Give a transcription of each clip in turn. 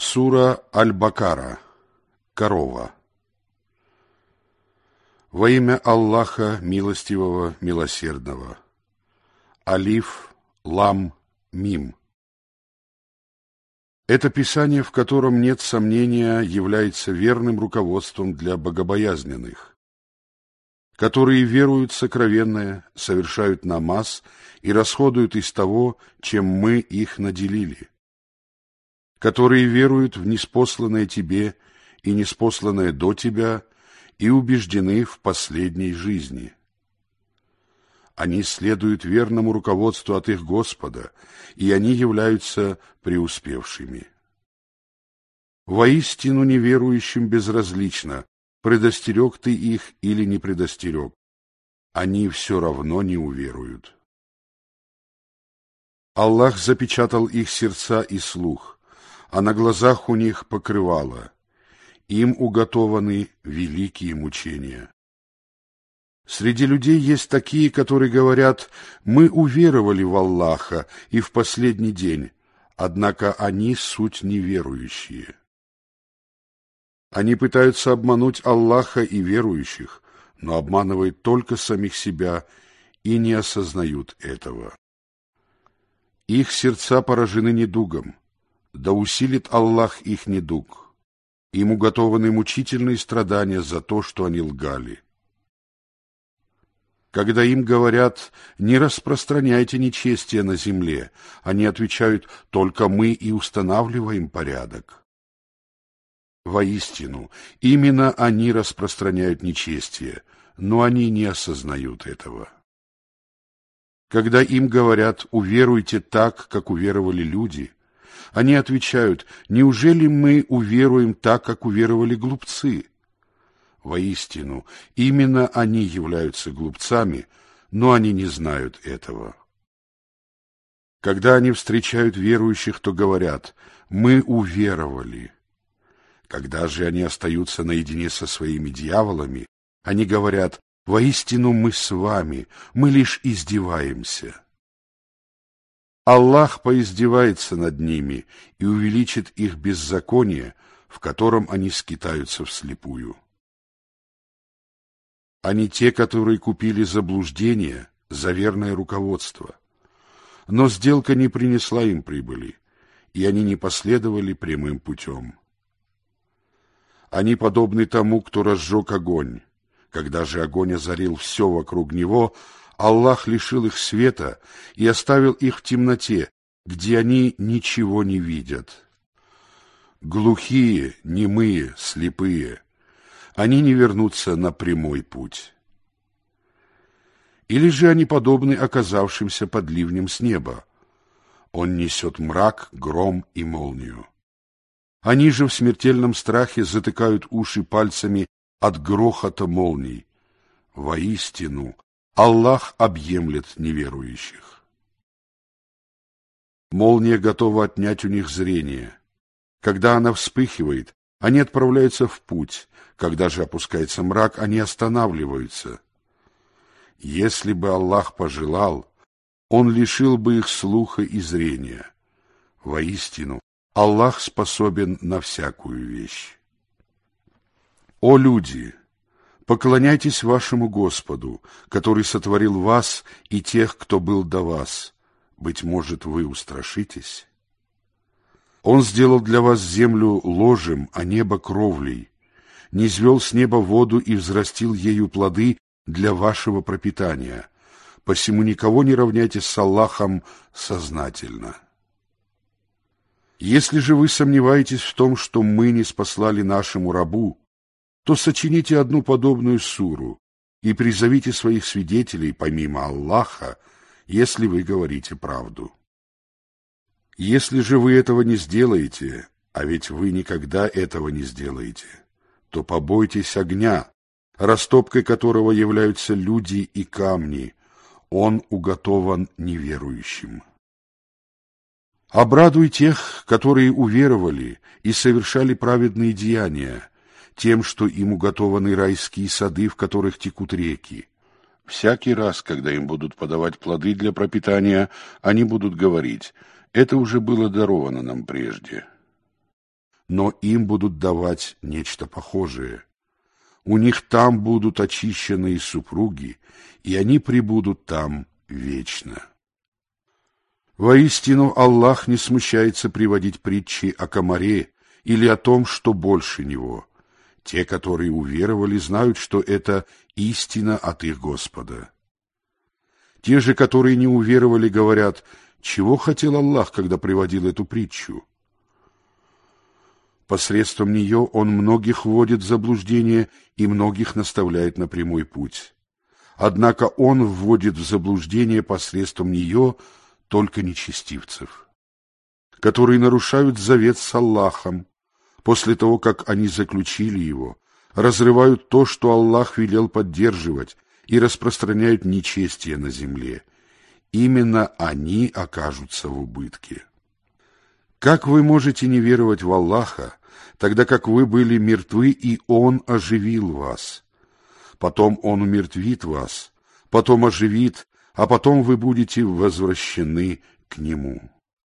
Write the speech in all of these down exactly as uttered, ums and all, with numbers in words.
Сура Аль-Бакара. Корова. Во имя Аллаха Милостивого, Милосердного. Алиф, Лам, Мим. Это писание, в котором нет сомнения, является верным руководством для богобоязненных, которые веруют в сокровенное, совершают намаз и расходуют из того, чем мы их наделили, которые веруют в ниспосланное тебе и ниспосланное до тебя и убеждены в последней жизни. Они следуют верному руководству от их Господа, и они являются преуспевшими. Воистину неверующим безразлично, предостерег ты их или не предостерег, они все равно не уверуют. Аллах запечатал их сердца и слух, а на глазах у них покрывало. Им уготованы великие мучения. Среди людей есть такие, которые говорят: «Мы уверовали в Аллаха и в последний день», однако они суть неверующие. Они пытаются обмануть Аллаха и верующих, но обманывают только самих себя и не осознают этого. Их сердца поражены недугом, да усилит Аллах их недуг. Им уготованы мучительные страдания за то, что они лгали. Когда им говорят: «Не распространяйте нечестие на земле», они отвечают: «Только мы и устанавливаем порядок». Воистину, именно они распространяют нечестие, но они не осознают этого. Когда им говорят: «Уверуйте так, как уверовали люди», они отвечают: «Неужели мы уверуем так, как уверовали глупцы?» Воистину, именно они являются глупцами, но они не знают этого. Когда они встречают верующих, то говорят: «Мы уверовали». Когда же они остаются наедине со своими дьяволами, они говорят: «Воистину мы с вами, мы лишь издеваемся». Аллах поиздевается над ними и увеличит их беззаконие, в котором они скитаются вслепую. Они те, которые купили заблуждение за верное руководство. Но сделка не принесла им прибыли, и они не последовали прямым путем. Они подобны тому, кто разжег огонь. Когда же огонь озарил все вокруг него, Аллах лишил их света и оставил их в темноте, где они ничего не видят. Глухие, немые, слепые, они не вернутся на прямой путь. Или же они подобны оказавшимся под ливнем с неба. Он несет мрак, гром и молнию. Они же в смертельном страхе затыкают уши пальцами от грохота молний. Воистину, Аллах объемлет неверующих. Молния готова отнять у них зрение. Когда она вспыхивает, они отправляются в путь. Когда же опускается мрак, они останавливаются. Если бы Аллах пожелал, Он лишил бы их слуха и зрения. Воистину, Аллах способен на всякую вещь. О люди! Поклоняйтесь вашему Господу, который сотворил вас и тех, кто был до вас. Быть может, вы устрашитесь? Он сделал для вас землю ложем, а небо кровлей, низвел с неба воду и взрастил ею плоды для вашего пропитания. Посему никого не равняйте с Аллахом сознательно. Если же вы сомневаетесь в том, что мы не спаслали нашему рабу, то сочините одну подобную суру и призовите своих свидетелей помимо Аллаха, если вы говорите правду. Если же вы этого не сделаете, а ведь вы никогда этого не сделаете, то побойтесь огня, растопкой которого являются люди и камни, он уготован неверующим. Обрадуй тех, которые уверовали и совершали праведные деяния, тем, что им уготованы райские сады, в которых текут реки. Всякий раз, когда им будут подавать плоды для пропитания, они будут говорить: «Это уже было даровано нам прежде». но им будут давать нечто похожее. У них там будут очищенные супруги, и они пребудут там вечно. Воистину, Аллах не смущается приводить притчи о комаре или о том, что больше него. Те, которые уверовали, знают, что это истина от их Господа. Те же, которые не уверовали, говорят: чего хотел Аллах, когда приводил эту притчу? Посредством нее Он многих вводит в заблуждение и многих наставляет на прямой путь. Однако Он вводит в заблуждение посредством нее только нечестивцев, которые нарушают завет с Аллахом, после того, как они заключили его, разрывают то, что Аллах велел поддерживать, и распространяют нечестие на земле. Именно они окажутся в убытке. Как вы можете не веровать в Аллаха, тогда как вы были мертвы, и Он оживил вас? Потом Он умертвит вас, потом оживит, а потом вы будете возвращены к Нему.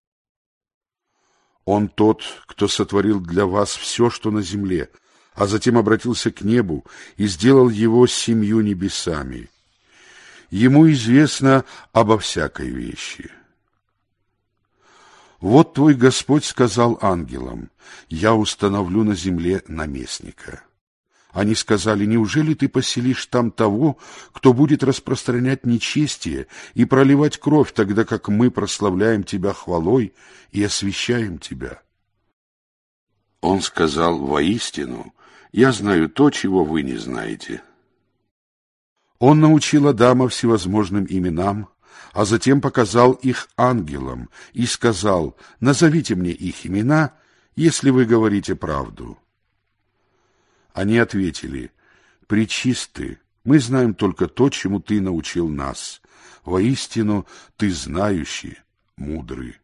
Он тот, кто сотворил для вас все, что на земле, а затем обратился к небу и сделал его семью небесами. Ему известно обо всякой вещи. Вот твой Господь сказал ангелам: «Я установлю на земле наместника». Они сказали: «Неужели ты поселишь там того, кто будет распространять нечестие и проливать кровь, тогда как мы прославляем тебя хвалой и освящаем тебя?» Он сказал: «Воистину, я знаю то, чего вы не знаете». Он научил Адама всевозможным именам, а затем показал их ангелам и сказал: «Назовите мне их имена, если вы говорите правду». Они ответили: «Пречисты, мы знаем только то, чему ты научил нас. Воистину, ты знающий, мудрый».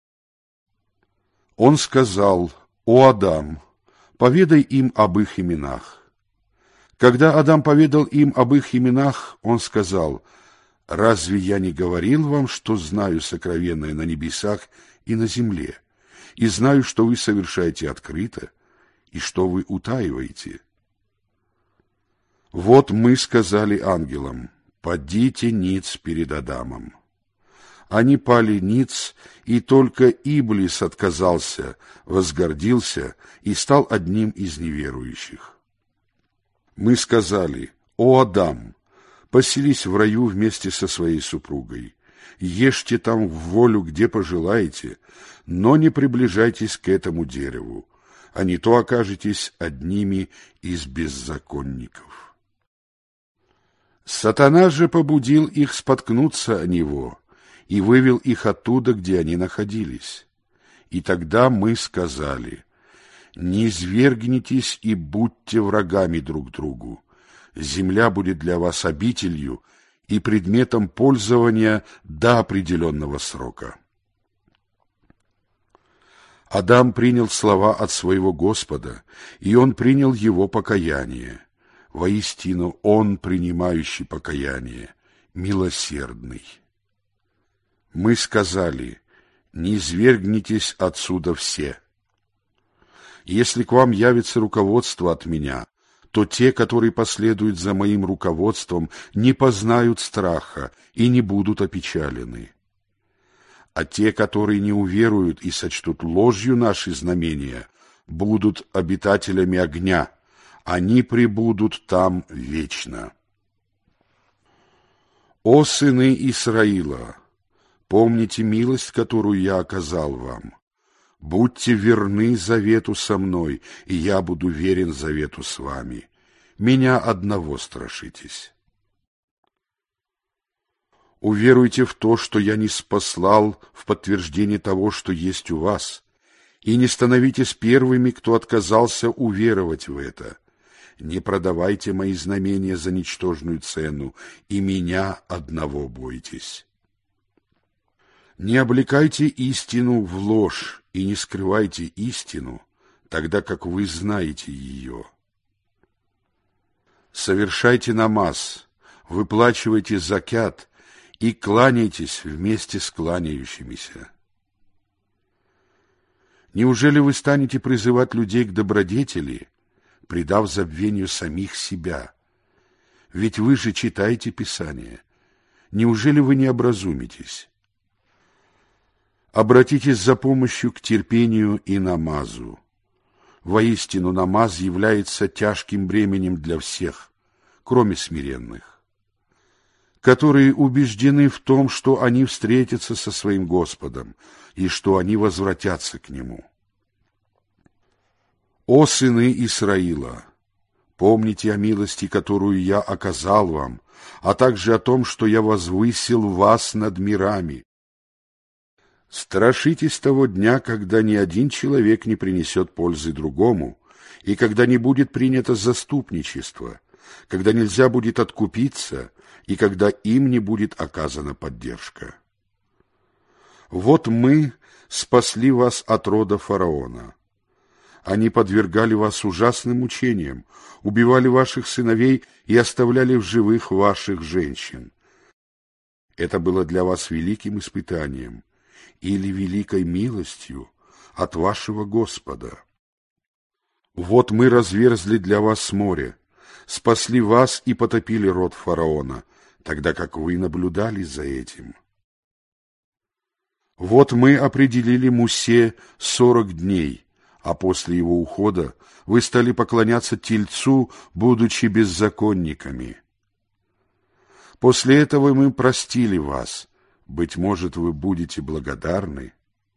Он сказал: «О Адам, поведай им об их именах». Когда Адам поведал им об их именах, он сказал: «Разве я не говорил вам, что знаю сокровенное на небесах и на земле, и знаю, что вы совершаете открыто, и что вы утаиваете?» Вот мы сказали ангелам: «Падите ниц перед Адамом». Они пали ниц, и только Иблис отказался, возгордился и стал одним из неверующих. Мы сказали: «О Адам, поселись в раю вместе со своей супругой, ешьте там в волю, где пожелаете, но не приближайтесь к этому дереву, а не то окажетесь одними из беззаконников». Сатана же побудил их споткнуться о него и вывел их оттуда, где они находились. И тогда мы сказали: «Не извергнитесь и будьте врагами друг другу. Земля будет для вас обителью и предметом пользования до определенного срока». Адам принял слова от своего Господа, и он принял его покаяние. Воистину, он, принимающий покаяние, милосердный. Мы сказали: «Не извергнитесь отсюда все». Если к вам явится руководство от меня, то те, которые последуют за моим руководством, не познают страха и не будут опечалены. А те, которые не уверуют и сочтут ложью наши знамения, будут обитателями огня, они пребудут там вечно. О сыны Исраила, помните милость, которую я оказал вам. Будьте верны завету со мной, и я буду верен завету с вами. Меня одного страшитесь. Уверуйте в то, что я не спаслал в подтверждение того, что есть у вас, и не становитесь первыми, кто отказался уверовать в это. Не продавайте мои знамения за ничтожную цену, и меня одного бойтесь. Не облекайте истину в ложь и не скрывайте истину, тогда как вы знаете ее. Совершайте намаз, выплачивайте закят и кланяйтесь вместе с кланяющимися. Неужели вы станете призывать людей к добродетели, предав забвению самих себя? Ведь вы же читаете Писание. Неужели вы не образумитесь? Обратитесь за помощью к терпению и намазу. Воистину, намаз является тяжким бременем для всех, кроме смиренных, которые убеждены в том, что они встретятся со своим Господом и что они возвратятся к Нему. О сыны Исраила! Помните о милости, которую я оказал вам, а также о том, что я возвысил вас над мирами. Страшитесь того дня, когда ни один человек не принесет пользы другому, и когда не будет принято заступничество, когда нельзя будет откупиться, и когда им не будет оказана поддержка. Вот мы спасли вас от рода фараона. Они подвергали вас ужасным мучениям, убивали ваших сыновей и оставляли в живых ваших женщин. Это было для вас великим испытанием или великой милостью от вашего Господа. Вот мы разверзли для вас море, спасли вас и потопили род фараона, тогда как вы наблюдали за этим. Вот мы определили Мусе сорок дней, а после его ухода вы стали поклоняться Тельцу, будучи беззаконниками. После этого мы простили вас, быть может, вы будете благодарны.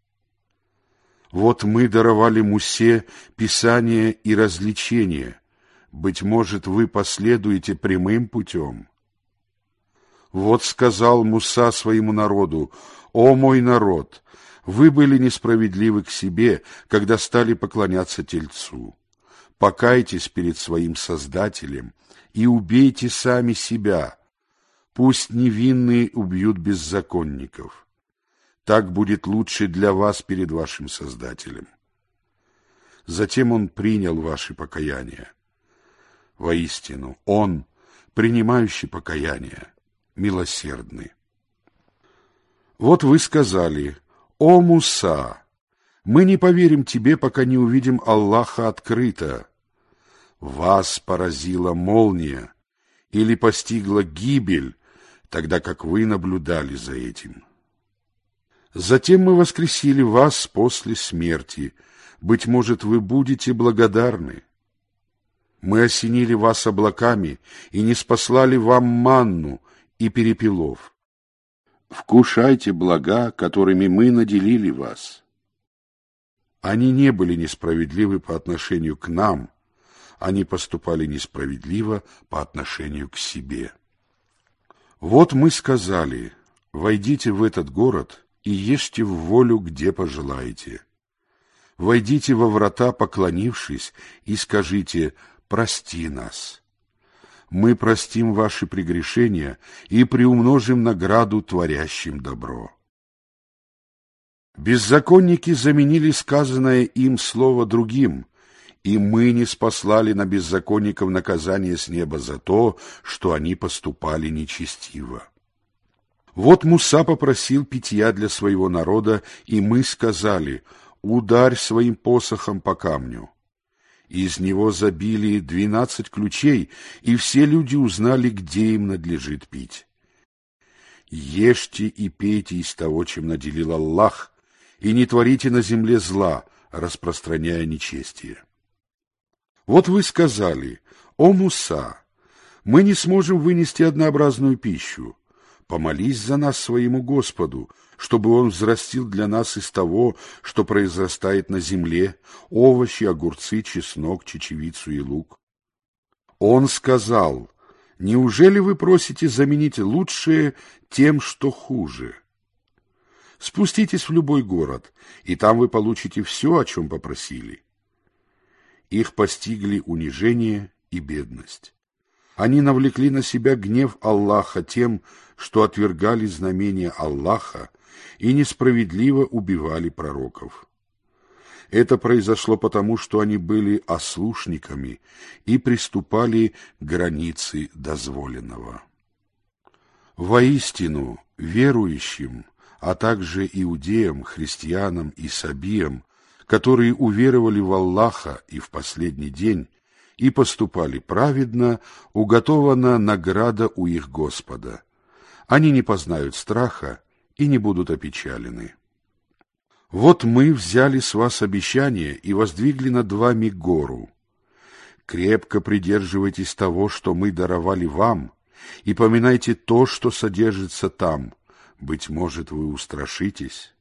Вот мы даровали Мусе Писание и развлечение, быть может, вы последуете прямым путем. Вот сказал Муса своему народу: «О мой народ, вы были несправедливы к себе, когда стали поклоняться Тельцу. Покайтесь перед своим Создателем и убейте сами себя. Пусть невинные убьют беззаконников. Так будет лучше для вас перед вашим Создателем». Затем он принял ваши покаяния. Воистину, он, принимающий покаяние, милосердный. Вот вы сказали: «О Муса, мы не поверим тебе, пока не увидим Аллаха открыто». Вас поразила молния или постигла гибель, тогда как вы наблюдали за этим. Затем мы воскресили вас после смерти, быть может, вы будете благодарны. Мы осенили вас облаками и не спаслали вам манну и перепелов. Вкушайте блага, которыми мы наделили вас. Они не были несправедливы по отношению к нам, они поступали несправедливо по отношению к себе. Вот мы сказали: войдите в этот город и ешьте в волю, где пожелаете. Войдите во врата, поклонившись, и скажите: прости нас. Мы простим ваши прегрешения и приумножим награду творящим добро. Беззаконники заменили сказанное им слово другим, и мы не спаслали на беззаконников наказание с неба за то, что они поступали нечестиво. Вот Муса попросил питья для своего народа, и мы сказали: ударь своим посохом по камню. Из него забили двенадцать ключей, и все люди узнали, где им надлежит пить. Ешьте и пейте из того, чем наделил Аллах, и не творите на земле зла, распространяя нечестие. Вот вы сказали: «О Муса, мы не сможем вынести однообразную пищу. Помолись за нас своему Господу, чтобы Он взрастил для нас из того, что произрастает на земле, овощи, огурцы, чеснок, чечевицу и лук». Он сказал: «Неужели вы просите заменить лучшее тем, что хуже? Спуститесь в любой город, и там вы получите все, о чем попросили». Их постигли унижение и бедность. Они навлекли на себя гнев Аллаха тем, что отвергали знамения Аллаха и несправедливо убивали пророков. Это произошло потому, что они были ослушниками и приступали к границе дозволенного. Воистину, верующим, а также иудеям, христианам и сабиям, которые уверовали в Аллаха и в последний день, и поступали праведно, уготована награда у их Господа. Они не познают страха и не будут опечалены. Вот мы взяли с вас обещание и воздвигли над вами гору. Крепко придерживайтесь того, что мы даровали вам, и поминайте то, что содержится там. Быть может, вы устрашитесь.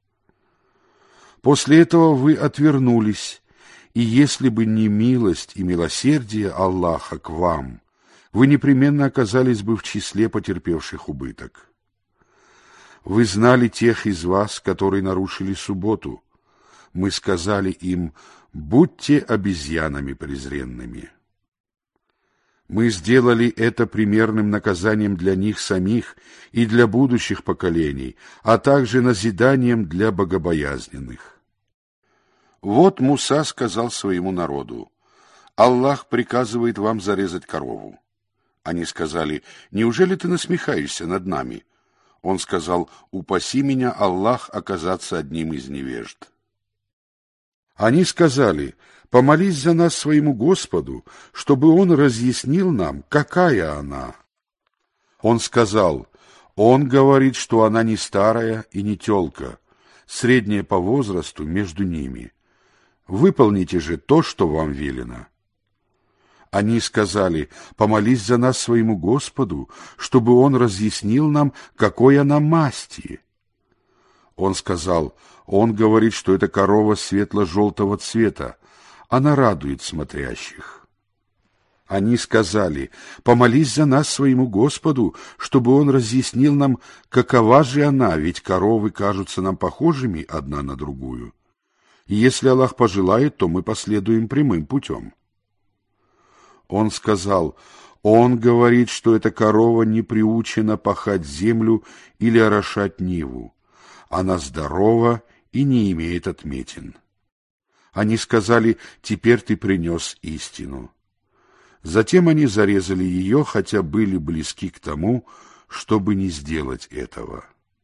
После этого вы отвернулись, и если бы не милость и милосердие Аллаха к вам, вы непременно оказались бы в числе потерпевших убыток. Вы знали тех из вас, которые нарушили субботу. Мы сказали им: будьте обезьянами презренными. Мы сделали это примерным наказанием для них самих и для будущих поколений, а также назиданием для богобоязненных. Вот Муса сказал своему народу: Аллах приказывает вам зарезать корову. Они сказали: неужели ты насмехаешься над нами? Он сказал: упаси меня, Аллах, оказаться одним из невежд. Они сказали: помолись за нас своему Господу, чтобы Он разъяснил нам, какая она. Он сказал: Он говорит, что она не старая и не тёлка, средняя по возрасту между ними. Выполните же то, что вам велено. Они сказали: помолись за нас своему Господу, чтобы Он разъяснил нам, какой она масти. Он сказал: Он говорит, что это корова светло-желтого цвета, она радует смотрящих. Они сказали: помолись за нас своему Господу, чтобы Он разъяснил нам, какова же она, ведь коровы кажутся нам похожими одна на другую. И если Аллах пожелает, то мы последуем прямым путем. Он сказал: Он говорит, что эта корова не приучена пахать землю или орошать ниву. Она здорова и не имеет отметин. Они сказали: теперь ты принес истину. Затем они зарезали ее, хотя были близки к тому, чтобы не сделать этого.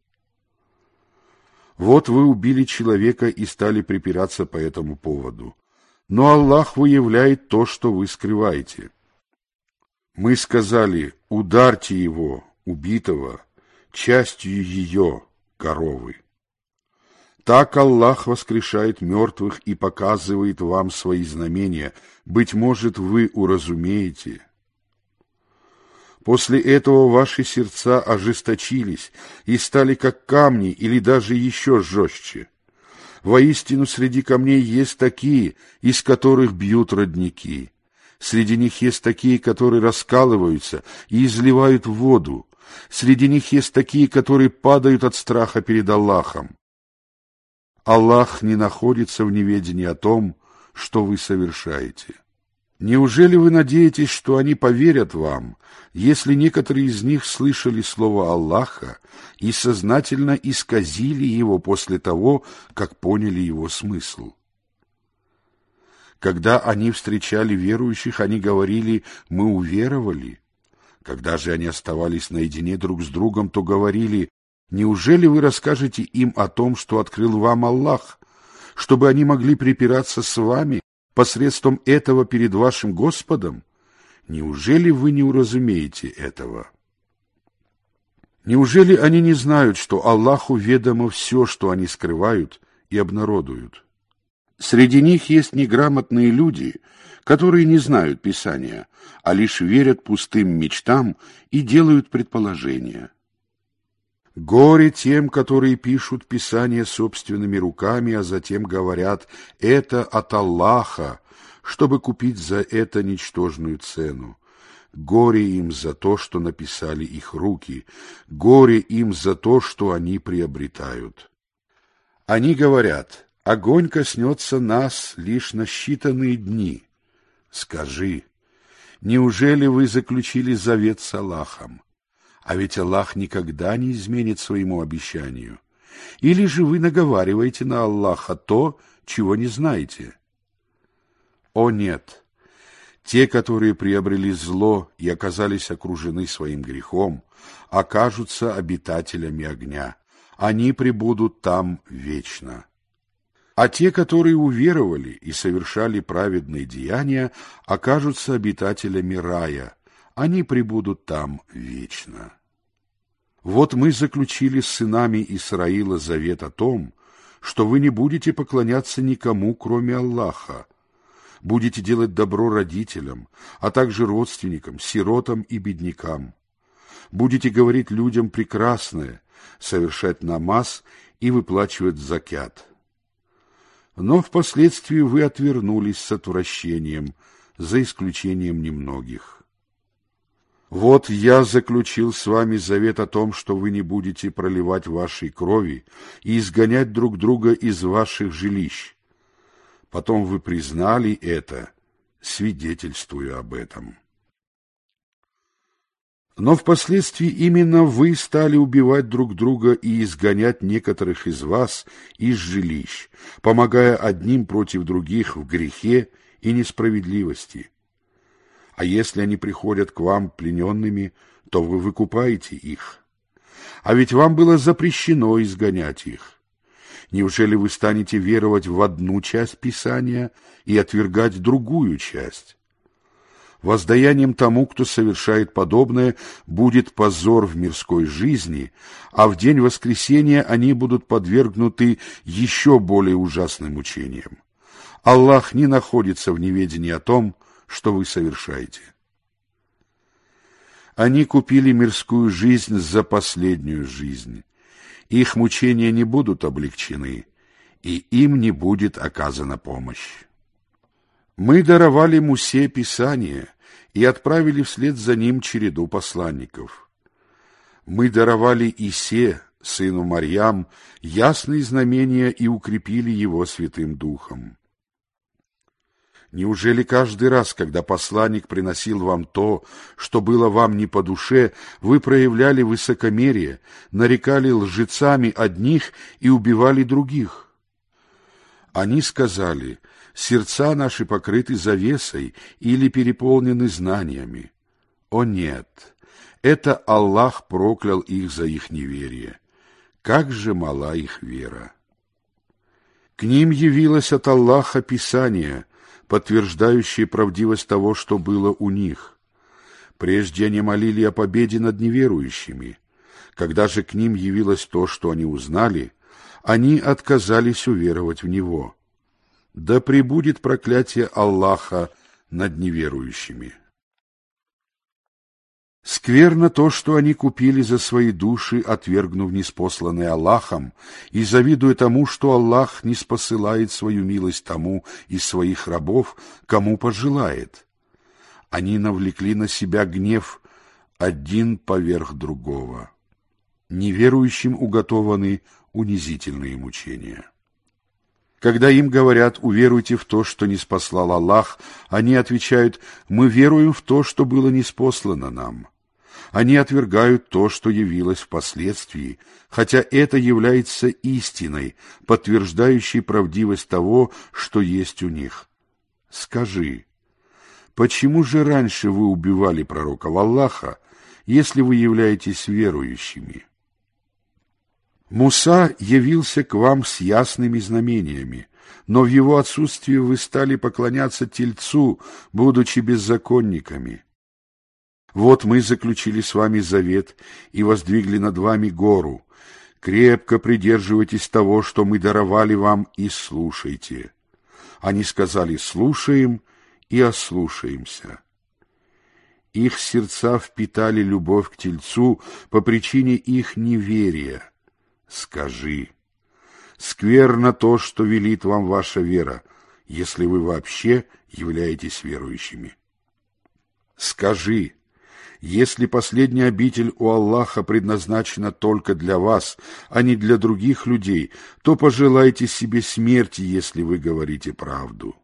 Вот вы убили человека и стали припираться по этому поводу. Но Аллах выявляет то, что вы скрываете. Мы сказали: ударьте его, убитого, частью ее, коровы. Так Аллах воскрешает мертвых и показывает вам свои знамения. Быть может, вы уразумеете. После этого ваши сердца ожесточились и стали как камни или даже еще жестче. Воистину, среди камней есть такие, из которых бьют родники. Среди них есть такие, которые раскалываются и изливают воду. Среди них есть такие, которые падают от страха перед Аллахом. Аллах не находится в неведении о том, что вы совершаете. Неужели вы надеетесь, что они поверят вам, если некоторые из них слышали слово Аллаха и сознательно исказили его после того, как поняли его смысл? Когда они встречали верующих, они говорили: «Мы уверовали». Когда же они оставались наедине друг с другом, то говорили: «Неужели вы расскажете им о том, что открыл вам Аллах, чтобы они могли припираться с вами посредством этого перед вашим Господом? Неужели вы не уразумеете этого?» Неужели они не знают, что Аллаху ведомо все, что они скрывают и обнародуют? Среди них есть неграмотные люди, которые не знают Писания, а лишь верят пустым мечтам и делают предположения. Горе тем, которые пишут Писание собственными руками, а затем говорят: «Это от Аллаха», чтобы купить за это ничтожную цену. Горе им за то, что написали их руки, горе им за то, что они приобретают. Они говорят: огонь коснется нас лишь на считанные дни. Скажи: неужели вы заключили завет с Аллахом? А ведь Аллах никогда не изменит своему обещанию. Или же вы наговариваете на Аллаха то, чего не знаете? О нет! Те, которые приобрели зло и оказались окружены своим грехом, окажутся обитателями огня. Они пребудут там вечно. А те, которые уверовали и совершали праведные деяния, окажутся обитателями рая, они пребудут там вечно. Вот мы заключили с сынами Исраила завет о том, что вы не будете поклоняться никому, кроме Аллаха, будете делать добро родителям, а также родственникам, сиротам и беднякам, будете говорить людям прекрасное, совершать намаз и выплачивать закят. Но впоследствии вы отвернулись с отвращением, за исключением немногих. Вот я заключил с вами завет о том, что вы не будете проливать вашей крови и изгонять друг друга из ваших жилищ. Потом вы признали это, свидетельствуя об этом. Но впоследствии именно вы стали убивать друг друга и изгонять некоторых из вас из жилищ, помогая одним против других в грехе и несправедливости. А если они приходят к вам плененными, то вы выкупаете их. А ведь вам было запрещено изгонять их. Неужели вы станете веровать в одну часть Писания и отвергать другую часть? Воздаянием тому, кто совершает подобное, будет позор в мирской жизни, а в день воскресения они будут подвергнуты еще более ужасным мучениям. Аллах не находится в неведении о том, что вы совершаете. Они купили мирскую жизнь за последнюю жизнь. Их мучения не будут облегчены, и им не будет оказана помощь. Мы даровали Мусе Писание и отправили вслед за ним череду посланников. Мы даровали Исе, сыну Марьям, ясные знамения и укрепили его Святым Духом. Неужели каждый раз, когда посланник приносил вам то, что было вам не по душе, вы проявляли высокомерие, нарекали лжецами одних и убивали других? Они сказали: сердца наши покрыты завесой или переполнены знаниями. О нет, это Аллах проклял их за их неверие. Как же мала их вера! К ним явилось от Аллаха Писание, подтверждающие правдивость того, что было у них. Прежде они молили о победе над неверующими. Когда же к ним явилось то, что они узнали, они отказались уверовать в него. Да пребудет проклятие Аллаха над неверующими. Скверно то, что они купили за свои души, отвергнув ниспосланное Аллахом, и завидуя тому, что Аллах не спосылает свою милость тому из своих рабов, кому пожелает. Они навлекли на себя гнев один поверх другого. Неверующим уготованы унизительные мучения. Когда им говорят: уверуйте в то, что ниспослал Аллах, они отвечают: мы веруем в то, что было ниспослано нам. Они отвергают то, что явилось впоследствии, хотя это является истиной, подтверждающей правдивость того, что есть у них. Скажи, почему же раньше вы убивали пророков Аллаха, если вы являетесь верующими? Муса явился к вам с ясными знамениями, но в его отсутствии вы стали поклоняться тельцу, будучи беззаконниками. Вот мы заключили с вами завет и воздвигли над вами гору. Крепко придерживайтесь того, что мы даровали вам, и слушайте. Они сказали: слушаем и ослушаемся. Их сердца впитали любовь к тельцу по причине их неверия. Скажи: скверно то, что велит вам ваша вера, если вы вообще являетесь верующими. Скажи: если последняя обитель у Аллаха предназначена только для вас, а не для других людей, то пожелайте себе смерти, если вы говорите правду.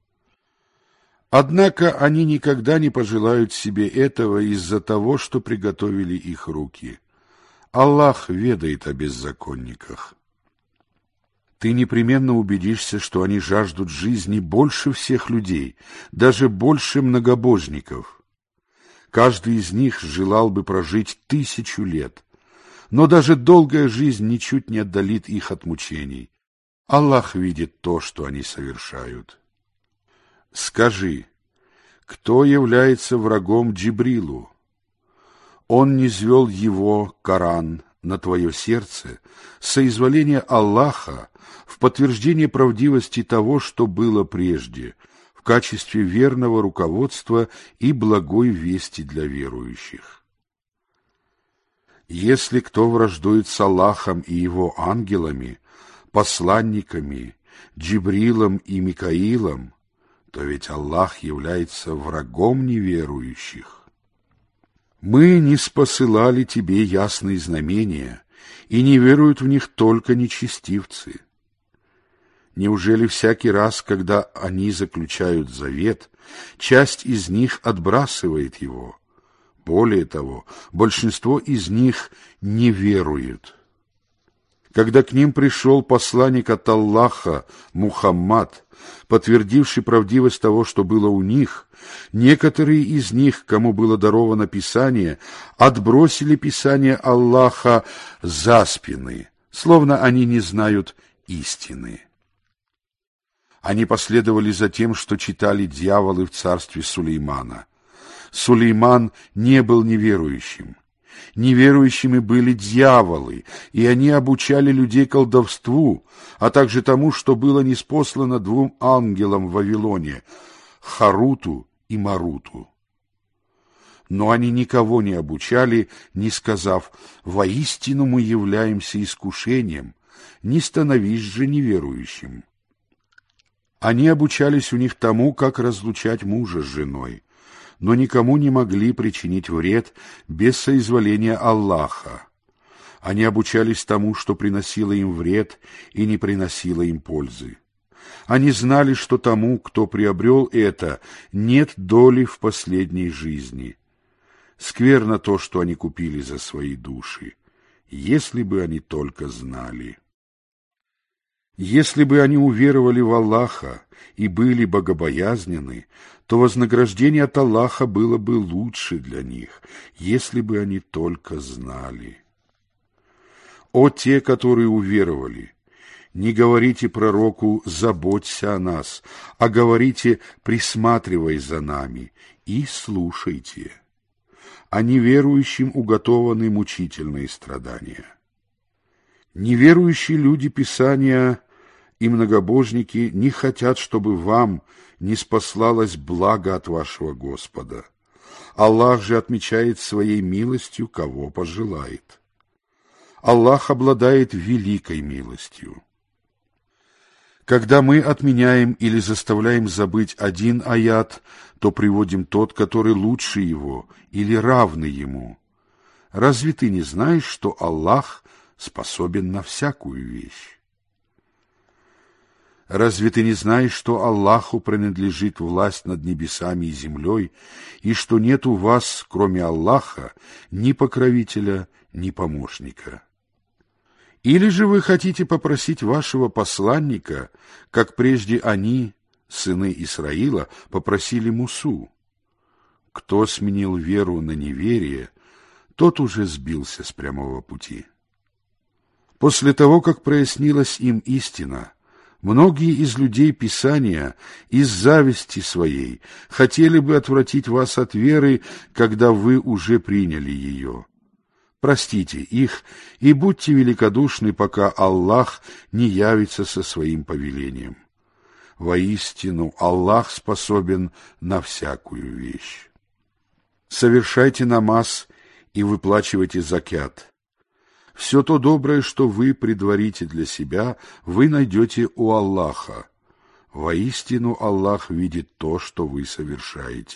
Однако они никогда не пожелают себе этого из-за того, что приготовили их руки. Аллах ведает о беззаконниках. Ты непременно убедишься, что они жаждут жизни больше всех людей, даже больше многобожников. Каждый из них желал бы прожить тысячу лет, но даже долгая жизнь ничуть не отдалит их от мучений. Аллах видит то, что они совершают. Скажи, кто является врагом Джибрилу? Он низвел его, Коран, на твое сердце, соизволение Аллаха в подтверждение правдивости того, что было прежде, в качестве верного руководства и благой вести для верующих. Если кто враждует с Аллахом и его ангелами, посланниками, Джибрилом и Микаилом, то ведь Аллах является врагом неверующих. Мы не спосылали тебе ясные знамения, и не веруют в них только нечестивцы. Неужели всякий раз, когда они заключают завет, часть из них отбрасывает его? Более того, большинство из них не веруют. Когда к ним пришел посланник от Аллаха, Мухаммад, подтвердивший правдивость того, что было у них, некоторые из них, кому было даровано Писание, отбросили Писание Аллаха за спины, словно они не знают истины. Они последовали за тем, что читали дьяволы в царстве Сулеймана. Сулейман не был неверующим. Неверующими были дьяволы, и они обучали людей колдовству, а также тому, что было ниспослано двум ангелам в Вавилоне — Харуту и Маруту. Но они никого не обучали, не сказав: «Воистину мы являемся искушением, не становись же неверующим». Они обучались у них тому, как разлучать мужа с женой, но никому не могли причинить вред без соизволения Аллаха. Они обучались тому, что приносило им вред и не приносило им пользы. Они знали, что тому, кто приобрел это, нет доли в последней жизни. Скверно то, что они купили за свои души, если бы они только знали. Если бы они уверовали в Аллаха и были богобоязненны, то вознаграждение от Аллаха было бы лучше для них, если бы они только знали. О те, которые уверовали! Не говорите пророку «заботься о нас», а говорите «присматривай за нами» и слушайте. А неверующим уготованы мучительные страдания. Неверующие люди Писания и многобожники не хотят, чтобы вам не спаслалось благо от вашего Господа. Аллах же отмечает своей милостью, кого пожелает. Аллах обладает великой милостью. Когда мы отменяем или заставляем забыть один аят, то приводим тот, который лучше его или равный ему. Разве ты не знаешь, что Аллах способен на всякую вещь? Разве ты не знаешь, что Аллаху принадлежит власть над небесами и землей, и что нет у вас, кроме Аллаха, ни покровителя, ни помощника? Или же вы хотите попросить вашего посланника, как прежде они, сыны Исраила, попросили Мусу? Кто сменил веру на неверие, тот уже сбился с прямого пути. После того, как прояснилась им истина, многие из людей Писания из зависти своей хотели бы отвратить вас от веры, когда вы уже приняли ее. Простите их и будьте великодушны, пока Аллах не явится со своим повелением. Воистину, Аллах способен на всякую вещь. Совершайте намаз и выплачивайте закят. Все то доброе, что вы предварите для себя, вы найдете у Аллаха. Воистину, Аллах видит то, что вы совершаете.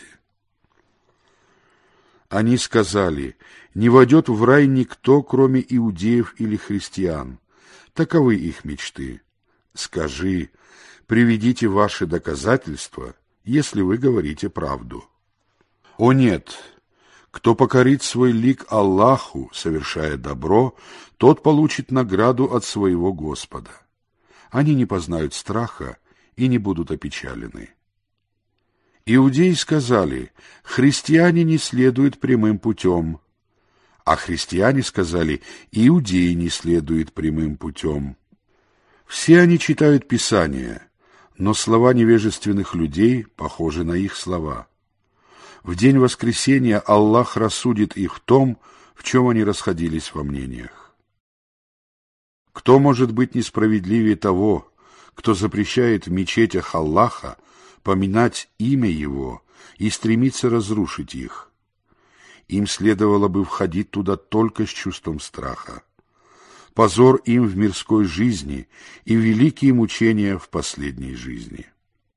Они сказали: не войдет в рай никто, кроме иудеев или христиан. Таковы их мечты. Скажи: приведите ваши доказательства, если вы говорите правду. О нет! Кто покорит свой лик Аллаху, совершая добро, тот получит награду от своего Господа. Они не познают страха и не будут опечалены. Иудеи сказали: христиане не следуют прямым путем. А христиане сказали: иудеи не следуют прямым путем. Все они читают Писание, но слова невежественных людей похожи на их слова. В день воскресения Аллах рассудит их в том, в чем они расходились во мнениях. Кто может быть несправедливее того, кто запрещает в мечетях Аллаха поминать имя Его и стремится разрушить их? Им следовало бы входить туда только с чувством страха. Позор им в мирской жизни и великие мучения в последней жизни.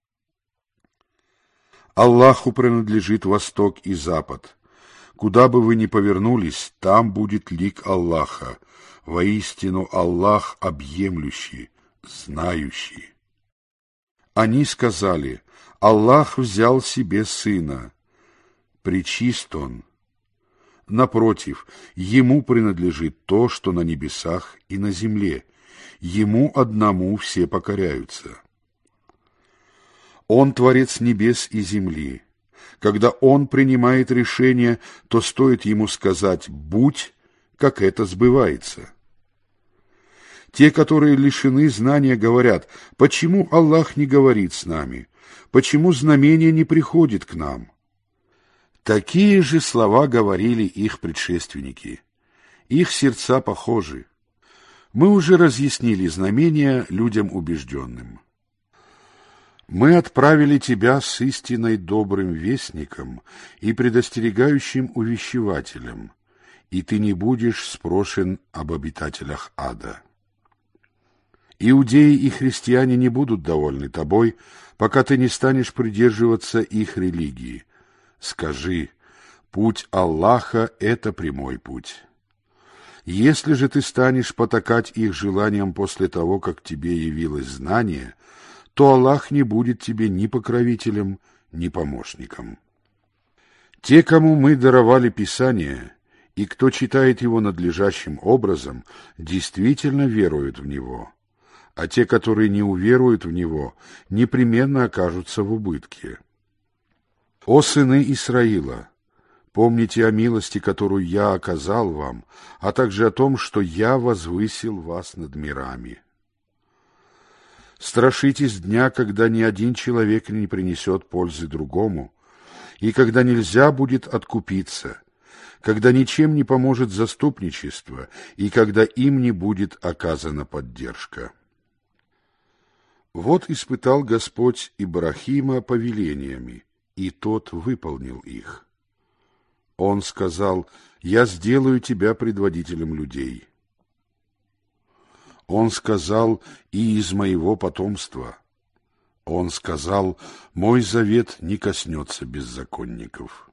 Аллаху принадлежит восток и запад. Куда бы вы ни повернулись, там будет лик Аллаха. Воистину Аллах объемлющий, знающий. Они сказали: Аллах взял себе сына. Пречист он. Напротив, ему принадлежит то, что на небесах и на земле. Ему одному все покоряются. Он творец небес и земли. Когда он принимает решение, то стоит ему сказать «будь», как это сбывается. Те, которые лишены знания, говорят: почему Аллах не говорит с нами? Почему знамение не приходит к нам? Такие же слова говорили их предшественники. Их сердца похожи. Мы уже разъяснили знамения людям убежденным. Мы отправили тебя с истинной добрым вестником и предостерегающим увещевателем, и ты не будешь спрошен об обитателях ада. Иудеи и христиане не будут довольны тобой, пока ты не станешь придерживаться их религии. Скажи: путь Аллаха — это прямой путь. Если же ты станешь потакать их желаниям после того, как тебе явилось знание, то Аллах не будет тебе ни покровителем, ни помощником. Те, кому мы даровали Писание, и кто читает его надлежащим образом, действительно веруют в него, а те, которые не уверуют в него, непременно окажутся в убытке. О сыны Исраила! Помните о милости, которую я оказал вам, а также о том, что я возвысил вас над мирами. Страшитесь дня, когда ни один человек не принесет пользы другому, и когда нельзя будет откупиться, когда ничем не поможет заступничество, и когда им не будет оказана поддержка. Вот испытал Господь Ибрахима повелениями, и тот выполнил их. Он сказал: «Я сделаю тебя предводителем людей». Он сказал: «И из моего потомства». Он сказал: «Мой завет не коснется беззаконников».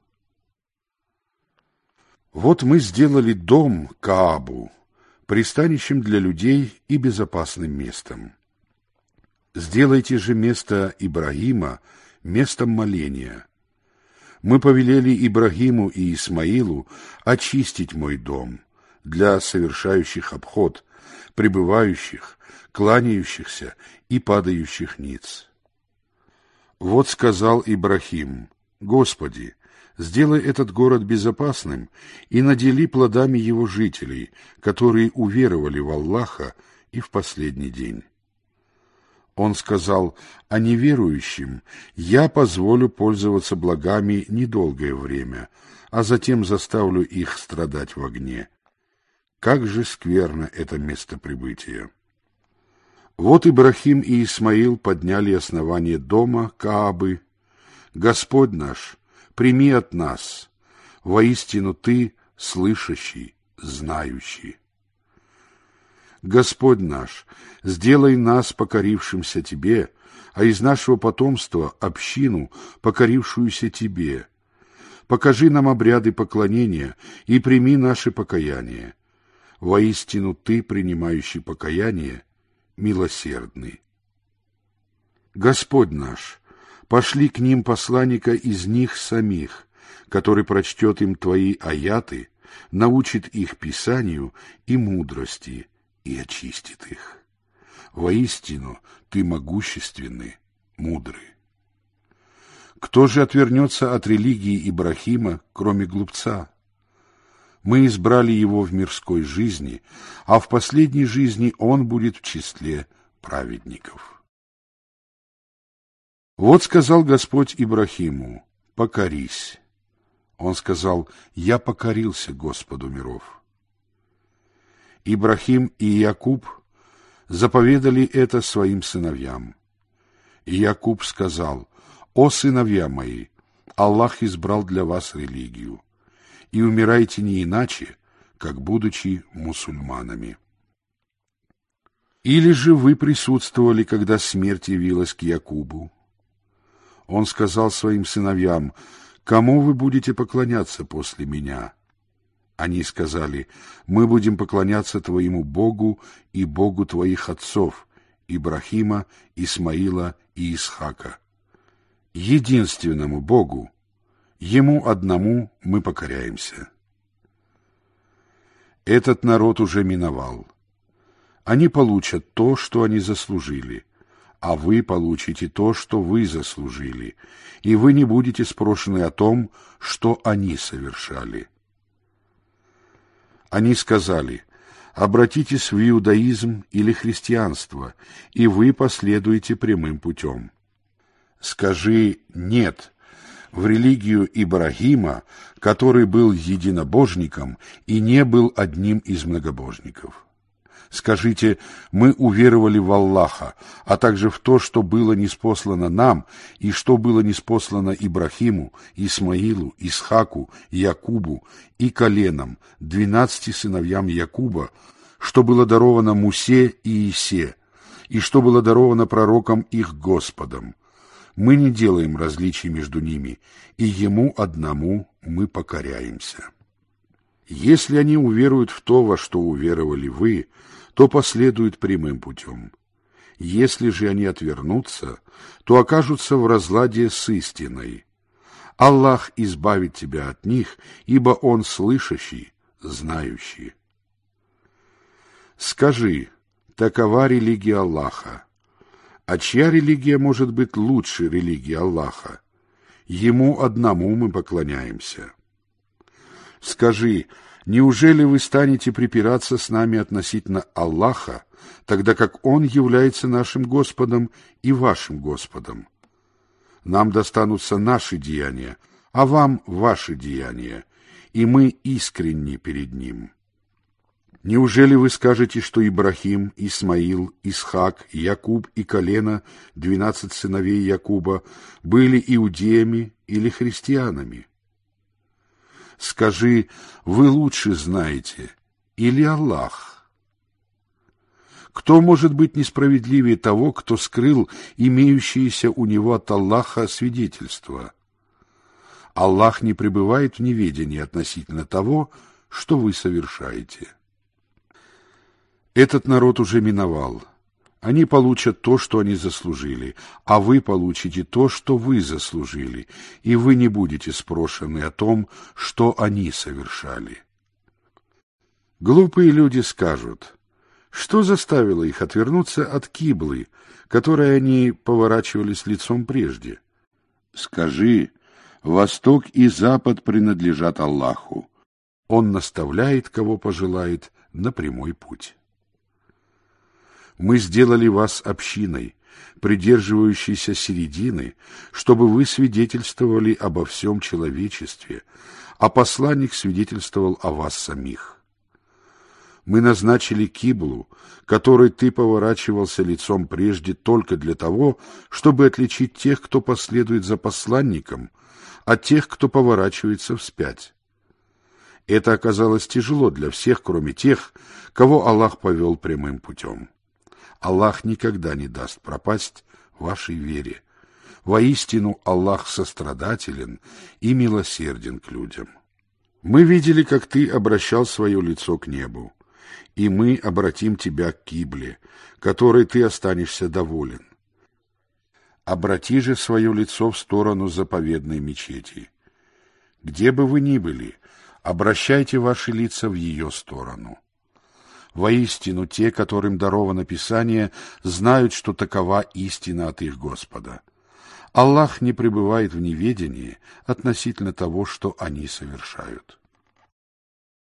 Вот мы сделали дом Каабу пристанищем для людей и безопасным местом. Сделайте же место Ибрагима местом моления. Мы повелели Ибрагиму и Исмаилу очистить мой дом для совершающих обход, пребывающих, кланяющихся и падающих ниц. Вот сказал Ибрахим: «Господи, сделай этот город безопасным и надели плодами его жителей, которые уверовали в Аллаха и в последний день». Он сказал: «А неверующим я позволю пользоваться благами недолгое время, а затем заставлю их страдать в огне. Как же скверно это место прибытия!» Вот Ибрахим и Исмаил подняли основание дома Каабы. «Господь наш, прими от нас, воистину Ты слышащий, знающий. Господь наш, сделай нас покорившимся Тебе, а из нашего потомства общину, покорившуюся Тебе. Покажи нам обряды поклонения и прими наше покаяние. Воистину Ты, принимающий покаяние, милосердный. Господь наш, пошли к ним посланника из них самих, который прочтет им Твои аяты, научит их писанию и мудрости, и очистит их. Воистину, Ты могущественный, мудрый. Кто же отвернется от религии Ибрахима, кроме глупца? Мы избрали его в мирской жизни, а в последней жизни он будет в числе праведников. Вот сказал Господь Ибрахиму: покорись. Он сказал: я покорился Господу миров. Ибрахим и Якуб заповедали это своим сыновьям. И Якуб сказал: о сыновья мои, Аллах избрал для вас религию, и умирайте не иначе, как будучи мусульманами. Или же вы присутствовали, когда смерть явилась к Якубу? Он сказал своим сыновьям: кому вы будете поклоняться после меня? Они сказали: мы будем поклоняться твоему Богу и Богу твоих отцов, Ибрахима, Исмаила и Исхака. Единственному Богу, Ему одному мы покоряемся. Этот народ уже миновал. Они получат то, что они заслужили, а вы получите то, что вы заслужили, и вы не будете спрошены о том, что они совершали. Они сказали: обратитесь в иудаизм или христианство, и вы последуете прямым путем. Скажи: нет, в религию Ибрахима, который был единобожником и не был одним из многобожников. Скажите: мы уверовали в Аллаха, а также в то, что было ниспослано нам, и что было ниспослано Ибрахиму, Исмаилу, Исхаку, Якубу и коленам, двенадцати сыновьям Якуба, что было даровано Мусе и Исе, и что было даровано пророкам их Господом. Мы не делаем различий между ними, и Ему одному мы покоряемся. Если они уверуют в то, во что уверовали вы, то последуют прямым путем. Если же они отвернутся, то окажутся в разладе с истиной. Аллах избавит тебя от них, ибо Он слышащий, знающий. Скажи: такова религия Аллаха. А чья религия может быть лучше религии Аллаха? Ему одному мы поклоняемся. Скажи: неужели вы станете припираться с нами относительно Аллаха, тогда как Он является нашим Господом и вашим Господом? Нам достанутся наши деяния, а вам ваши деяния, и мы искренни перед Ним. Неужели вы скажете, что Ибрахим, Исмаил, Исхак, Якуб и колено, двенадцать сыновей Якуба, были иудеями или христианами? Скажи: вы лучше знаете, или Аллах? Кто может быть несправедливее того, кто скрыл имеющиеся у него от Аллаха свидетельства? Аллах не пребывает в неведении относительно того, что вы совершаете. Этот народ уже миновал. Они получат то, что они заслужили, а вы получите то, что вы заслужили, и вы не будете спрошены о том, что они совершали. Глупые люди скажут: что заставило их отвернуться от киблы, которой они поворачивались лицом прежде? Скажи: восток и запад принадлежат Аллаху. Он наставляет, кого пожелает, на прямой путь. Мы сделали вас общиной, придерживающейся середины, чтобы вы свидетельствовали обо всем человечестве, а посланник свидетельствовал о вас самих. Мы назначили киблу, которой ты поворачивался лицом прежде, только для того, чтобы отличить тех, кто последует за посланником, от тех, кто поворачивается вспять. Это оказалось тяжело для всех, кроме тех, кого Аллах повел прямым путем. Аллах никогда не даст пропасть вашей вере. Воистину, Аллах сострадателен и милосерден к людям. Мы видели, как ты обращал свое лицо к небу, и мы обратим тебя к кибле, которой ты останешься доволен. Обрати же свое лицо в сторону заповедной мечети. Где бы вы ни были, обращайте ваши лица в ее сторону. Воистину, те, которым даровано Писание, знают, что такова истина от их Господа. Аллах не пребывает в неведении относительно того, что они совершают.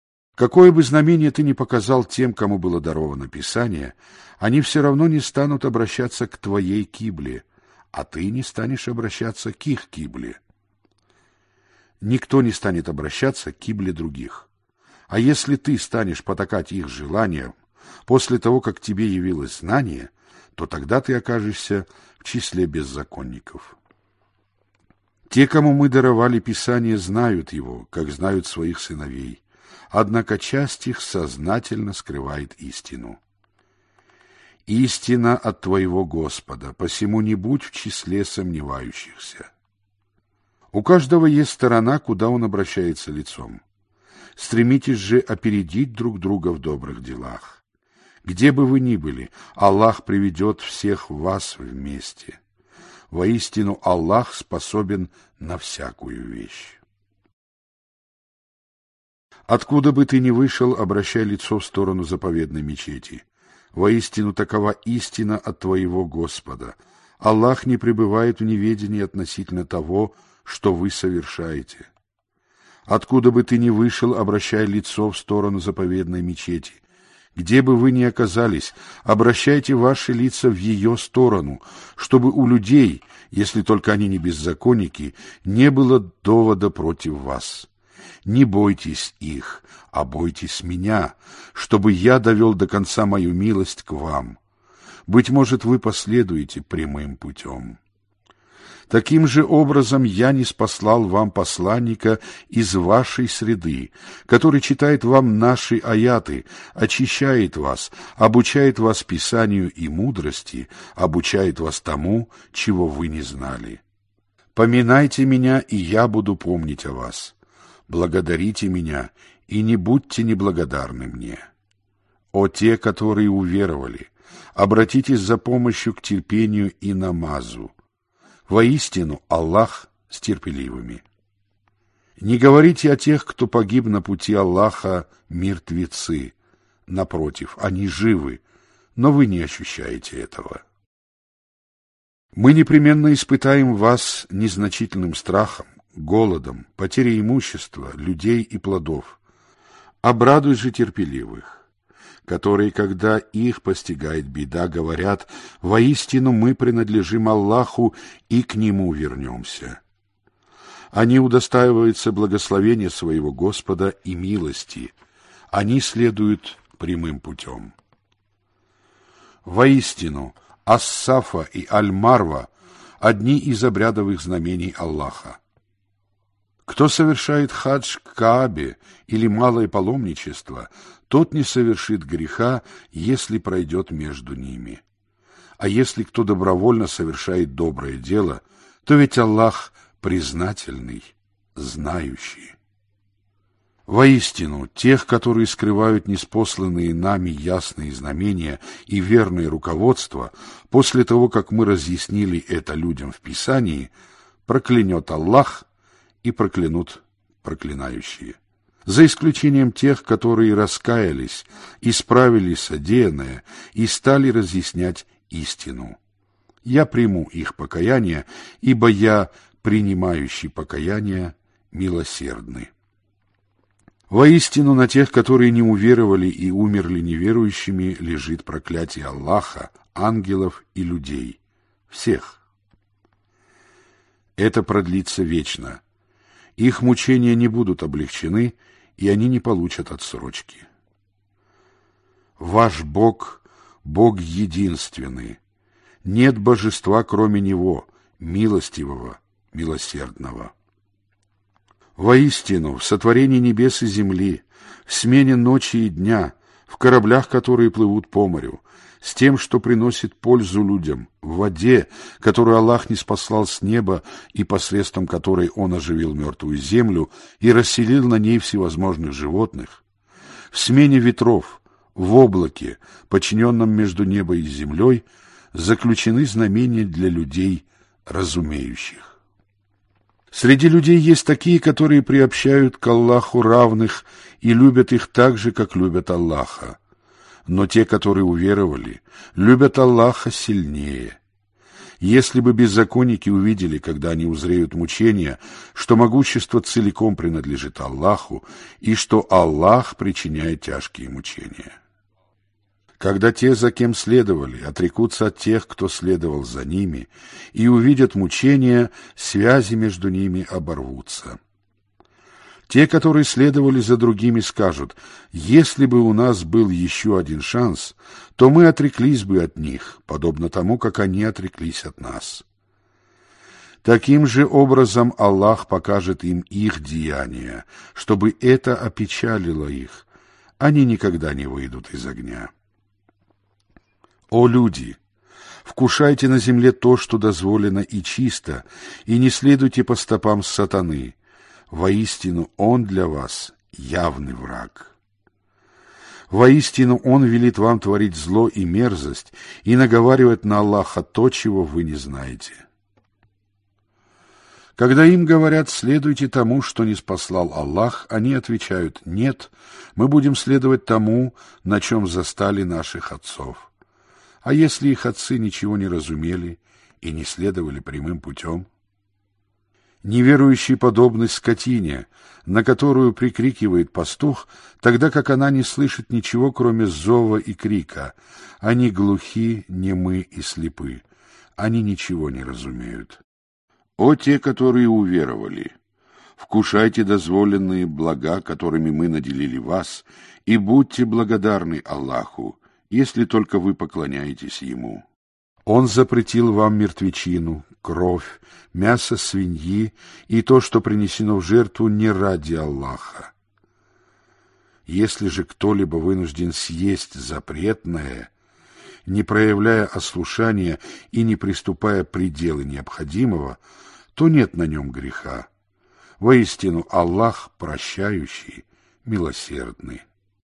Какое бы знамение ты ни показал тем, кому было даровано Писание, они все равно не станут обращаться к твоей кибле, а ты не станешь обращаться к их кибле. Никто не станет обращаться к кибле других. А если ты станешь потакать их желаниям после того, как тебе явилось знание, то тогда ты окажешься в числе беззаконников. Те, кому мы даровали Писание, знают его, как знают своих сыновей, однако часть их сознательно скрывает истину. Истина от твоего Господа, посему не будь в числе сомневающихся. У каждого есть сторона, куда он обращается лицом. Стремитесь же опередить друг друга в добрых делах. Где бы вы ни были, Аллах приведет всех вас вместе. Воистину, Аллах способен на всякую вещь. Откуда бы ты ни вышел, обращай лицо в сторону заповедной мечети. Воистину, такова истина от твоего Господа. Аллах не пребывает в неведении относительно того, что вы совершаете. Откуда бы ты ни вышел, обращай лицо в сторону заповедной мечети. Где бы вы ни оказались, обращайте ваши лица в ее сторону, чтобы у людей, если только они не беззаконники, не было довода против вас. Не бойтесь их, а бойтесь меня, чтобы я довел до конца мою милость к вам. Быть может, вы последуете прямым путем. Таким же образом я ниспослал вам посланника из вашей среды, который читает вам наши аяты, очищает вас, обучает вас писанию и мудрости, обучает вас тому, чего вы не знали. Поминайте меня, и я буду помнить о вас. Благодарите меня, и не будьте неблагодарны мне. О те, которые уверовали, обратитесь за помощью к терпению и намазу. Воистину, Аллах с терпеливыми. Не говорите о тех, кто погиб на пути Аллаха, мертвецы. Напротив, они живы, но вы не ощущаете этого. Мы непременно испытаем вас незначительным страхом, голодом, потерей имущества, людей и плодов. Обрадуй же терпеливых, которые, когда их постигает беда, говорят: «Воистину мы принадлежим Аллаху и к Нему вернемся». Они удостаиваются благословения своего Господа и милости, они следуют прямым путем. Воистину, Ас-Сафа и Аль-Марва – одни из обрядовых знамений Аллаха. Кто совершает хадж к Каабе или малое паломничество, тот не совершит греха, если пройдет между ними. А если кто добровольно совершает доброе дело, то ведь Аллах признательный, знающий. Воистину, тех, которые скрывают ниспосланные нами ясные знамения и верное руководство, после того, как мы разъяснили это людям в Писании, проклянет Аллах и проклянут проклинающие. За исключением тех, которые раскаялись, исправили содеянное и стали разъяснять истину. Я приму их покаяние, ибо я, принимающий покаяние, милосердный. Воистину, на тех, которые не уверовали и умерли неверующими, лежит проклятие Аллаха, ангелов и людей, всех. Это продлится вечно. Их мучения не будут облегчены, и они не получат отсрочки. Ваш Бог — Бог единственный. Нет божества, кроме Него, милостивого, милосердного. Воистину, в сотворении небес и земли, в смене ночи и дня, в кораблях, которые плывут по морю, с тем, что приносит пользу людям, в воде, которую Аллах ниспослал с неба и посредством которой Он оживил мертвую землю и расселил на ней всевозможных животных, в смене ветров, в облаке, подчиненном между небом и землей, заключены знамения для людей, разумеющих. Среди людей есть такие, которые приобщают к Аллаху равных и любят их так же, как любят Аллаха. Но те, которые уверовали, любят Аллаха сильнее. Если бы беззаконники увидели, когда они узреют мучения, что могущество целиком принадлежит Аллаху и что Аллах причиняет тяжкие мучения. Когда те, за кем следовали, отрекутся от тех, кто следовал за ними, и увидят мучения, связи между ними оборвутся. Те, которые следовали за другими, скажут: «Если бы у нас был еще один шанс, то мы отреклись бы от них, подобно тому, как они отреклись от нас». Таким же образом Аллах покажет им их деяния, чтобы это опечалило их. Они никогда не выйдут из огня. О люди! Вкушайте на земле то, что дозволено и чисто, и не следуйте по стопам сатаны. Воистину, он для вас явный враг. Воистину, он велит вам творить зло и мерзость и наговаривать на Аллаха то, чего вы не знаете. Когда им говорят: «Следуйте тому, что ниспослал Аллах», они отвечают: «Нет, мы будем следовать тому, на чем застали наших отцов». А если их отцы ничего не разумели и не следовали прямым путем? Неверующий подобный скотине, на которую прикрикивает пастух, тогда как она не слышит ничего, кроме зова и крика. Они глухи, немы и слепы. Они ничего не разумеют. О те, которые уверовали! Вкушайте дозволенные блага, которыми мы наделили вас, и будьте благодарны Аллаху, если только вы поклоняетесь Ему. Он запретил вам мертвечину, кровь, мясо свиньи и то, что принесено в жертву не ради Аллаха. Если же кто-либо вынужден съесть запретное, не проявляя ослушания и не приступая пределы необходимого, то нет на нем греха. Воистину, Аллах прощающий, милосердный.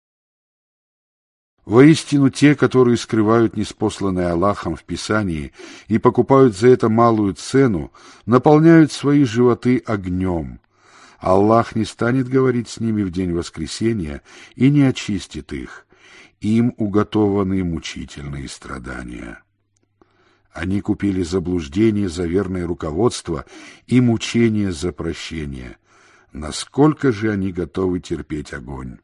Воистину, те, которые скрывают ниспосланное Аллахом в Писании и покупают за это малую цену, наполняют свои животы огнем. Аллах не станет говорить с ними в день воскресения и не очистит их. Им уготованы мучительные страдания. Они купили заблуждение за верное руководство и мучение за прощение. Насколько же они готовы терпеть огонь?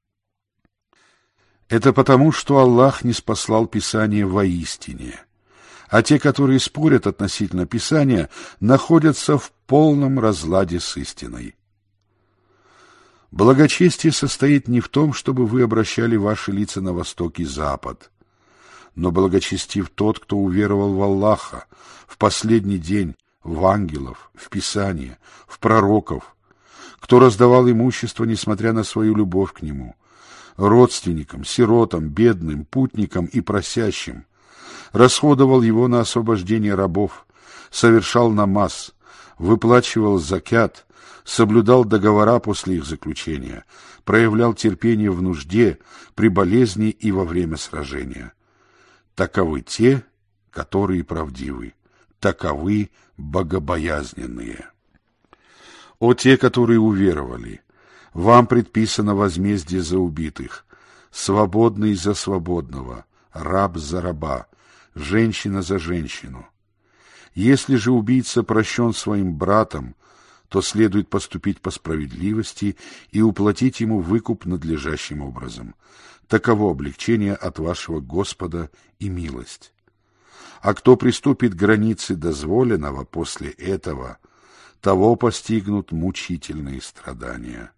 Это потому, что Аллах ниспослал Писание воистине, а те, которые спорят относительно Писания, находятся в полном разладе с истиной. Благочестие состоит не в том, чтобы вы обращали ваши лица на восток и запад, но благочестив тот, кто уверовал в Аллаха, в последний день, в ангелов, в Писание, в пророков, кто раздавал имущество, несмотря на свою любовь к нему, родственникам, сиротам, бедным, путникам и просящим, расходовал его на освобождение рабов, совершал намаз, выплачивал закят, соблюдал договора после их заключения, проявлял терпение в нужде, при болезни и во время сражения. Таковы те, которые правдивы, таковы богобоязненные. О те, которые уверовали! Вам предписано возмездие за убитых, свободный за свободного, раб за раба, женщина за женщину. Если же убийца прощен своим братом, то следует поступить по справедливости и уплатить ему выкуп надлежащим образом. Таково облегчение от вашего Господа и милость. А кто приступит к границе дозволенного после этого, того постигнут мучительные страдания.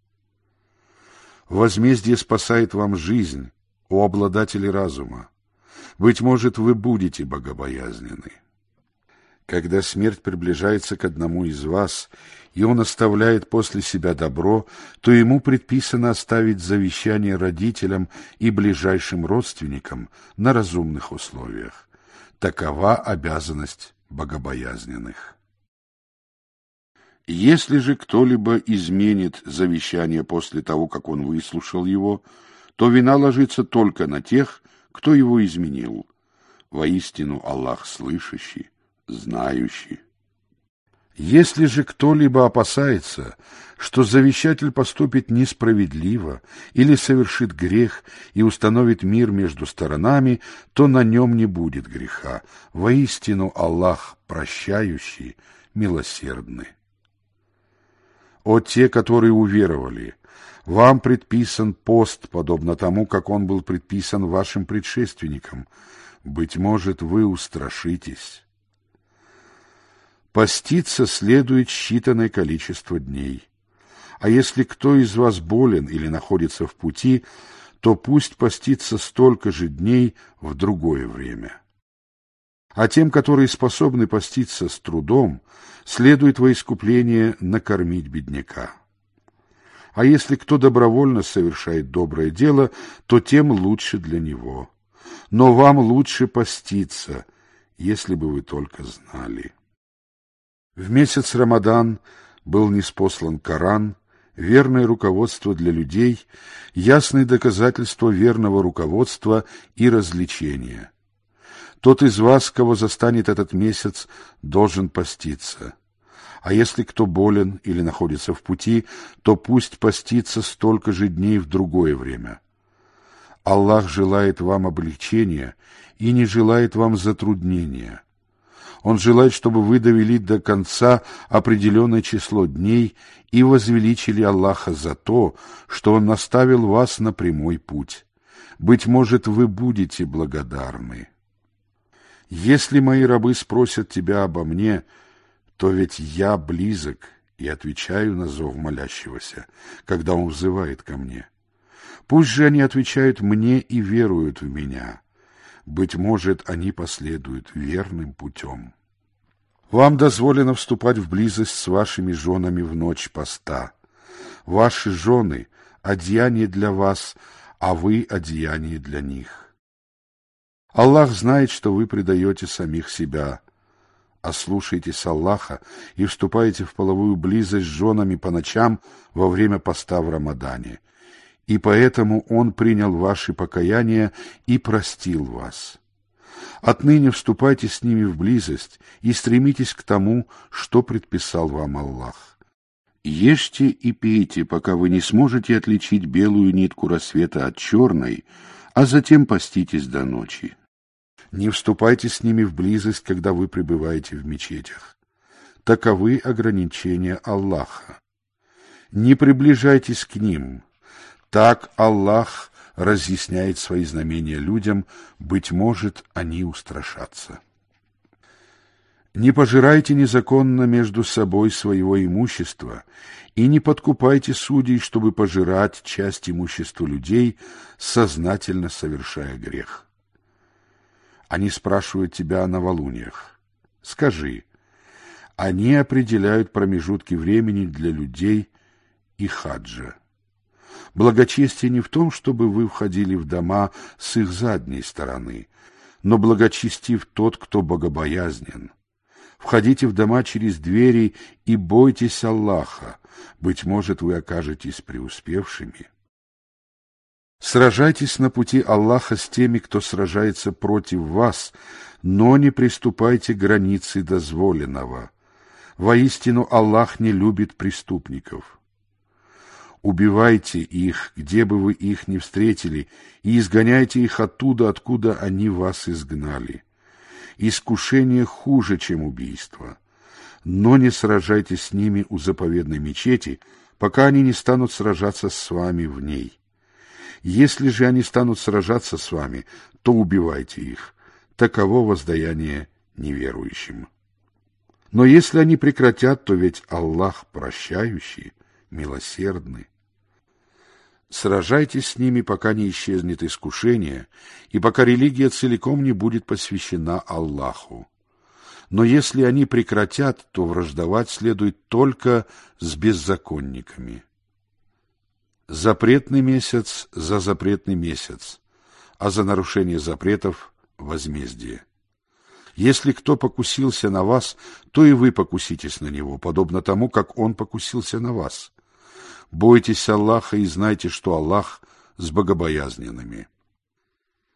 Возмездие спасает вам жизнь, о обладатели разума. Быть может, вы будете богобоязненны. Когда смерть приближается к одному из вас, и он оставляет после себя добро, то ему предписано оставить завещание родителям и ближайшим родственникам на разумных условиях. Такова обязанность богобоязненных. Если же кто-либо изменит завещание после того, как он выслушал его, то вина ложится только на тех, кто его изменил. Воистину Аллах слышащий, знающий. Если же кто-либо опасается, что завещатель поступит несправедливо или совершит грех и установит мир между сторонами, то на нем не будет греха. Воистину Аллах прощающий, милосердный. О те, которые уверовали! Вам предписан пост, подобно тому, как он был предписан вашим предшественникам. Быть может, вы устрашитесь. Поститься следует считанное количество дней. А если кто из вас болен или находится в пути, то пусть постится столько же дней в другое время. А тем, которые способны поститься с трудом, следует во искупление накормить бедняка. А если кто добровольно совершает доброе дело, то тем лучше для него. Но вам лучше поститься, если бы вы только знали. В месяц Рамадан был ниспослан Коран, верное руководство для людей, ясные доказательства верного руководства и развлечения. Тот из вас, кого застанет этот месяц, должен поститься. А если кто болен или находится в пути, то пусть постится столько же дней в другое время. Аллах желает вам облегчения и не желает вам затруднения. Он желает, чтобы вы довели до конца определенное число дней и возвеличили Аллаха за то, что Он наставил вас на прямой путь. Быть может, вы будете благодарны. Если мои рабы спросят тебя обо мне, то ведь я близок и отвечаю на зов молящегося, когда он взывает ко мне. Пусть же они отвечают мне и веруют в меня. Быть может, они последуют верным путем. Вам дозволено вступать в близость с вашими женами в ночь поста. Ваши жены — одеяние для вас, а вы — одеяние для них. Аллах знает, что вы предаете самих себя. Ослушайтесь Аллаха и вступайте в половую близость с женами по ночам во время поста в Рамадане. И поэтому Он принял ваши покаяния и простил вас. Отныне вступайте с ними в близость и стремитесь к тому, что предписал вам Аллах. Ешьте и пейте, пока вы не сможете отличить белую нитку рассвета от черной, а затем поститесь до ночи. Не вступайте с ними в близость, когда вы пребываете в мечетях. Таковы ограничения Аллаха. Не приближайтесь к ним. Так Аллах разъясняет свои знамения людям, быть может, они устрашатся. Не пожирайте незаконно между собой своего имущества и не подкупайте судей, чтобы пожирать часть имущества людей, сознательно совершая грех. Они спрашивают тебя о новолуниях. Скажи, они определяют промежутки времени для людей и хаджа. Благочестие не в том, чтобы вы входили в дома с их задней стороны, но благочестив тот, кто богобоязнен. Входите в дома через двери и бойтесь Аллаха, быть может, вы окажетесь преуспевшими. Сражайтесь на пути Аллаха с теми, кто сражается против вас, но не приступайте к границе дозволенного. Воистину Аллах не любит преступников. Убивайте их, где бы вы их ни встретили, и изгоняйте их оттуда, откуда они вас изгнали. Искушение хуже, чем убийство. Но не сражайтесь с ними у заповедной мечети, пока они не станут сражаться с вами в ней. Если же они станут сражаться с вами, то убивайте их. Таково воздаяние неверующим. Но если они прекратят, то ведь Аллах прощающий, милосердный. Сражайтесь с ними, пока не исчезнет искушение, и пока религия целиком не будет посвящена Аллаху. Но если они прекратят, то враждовать следует только с беззаконниками. Запретный месяц за запретный месяц, а за нарушение запретов — возмездие. Если кто покусился на вас, то и вы покуситесь на него, подобно тому, как он покусился на вас. Бойтесь Аллаха и знайте, что Аллах с богобоязненными.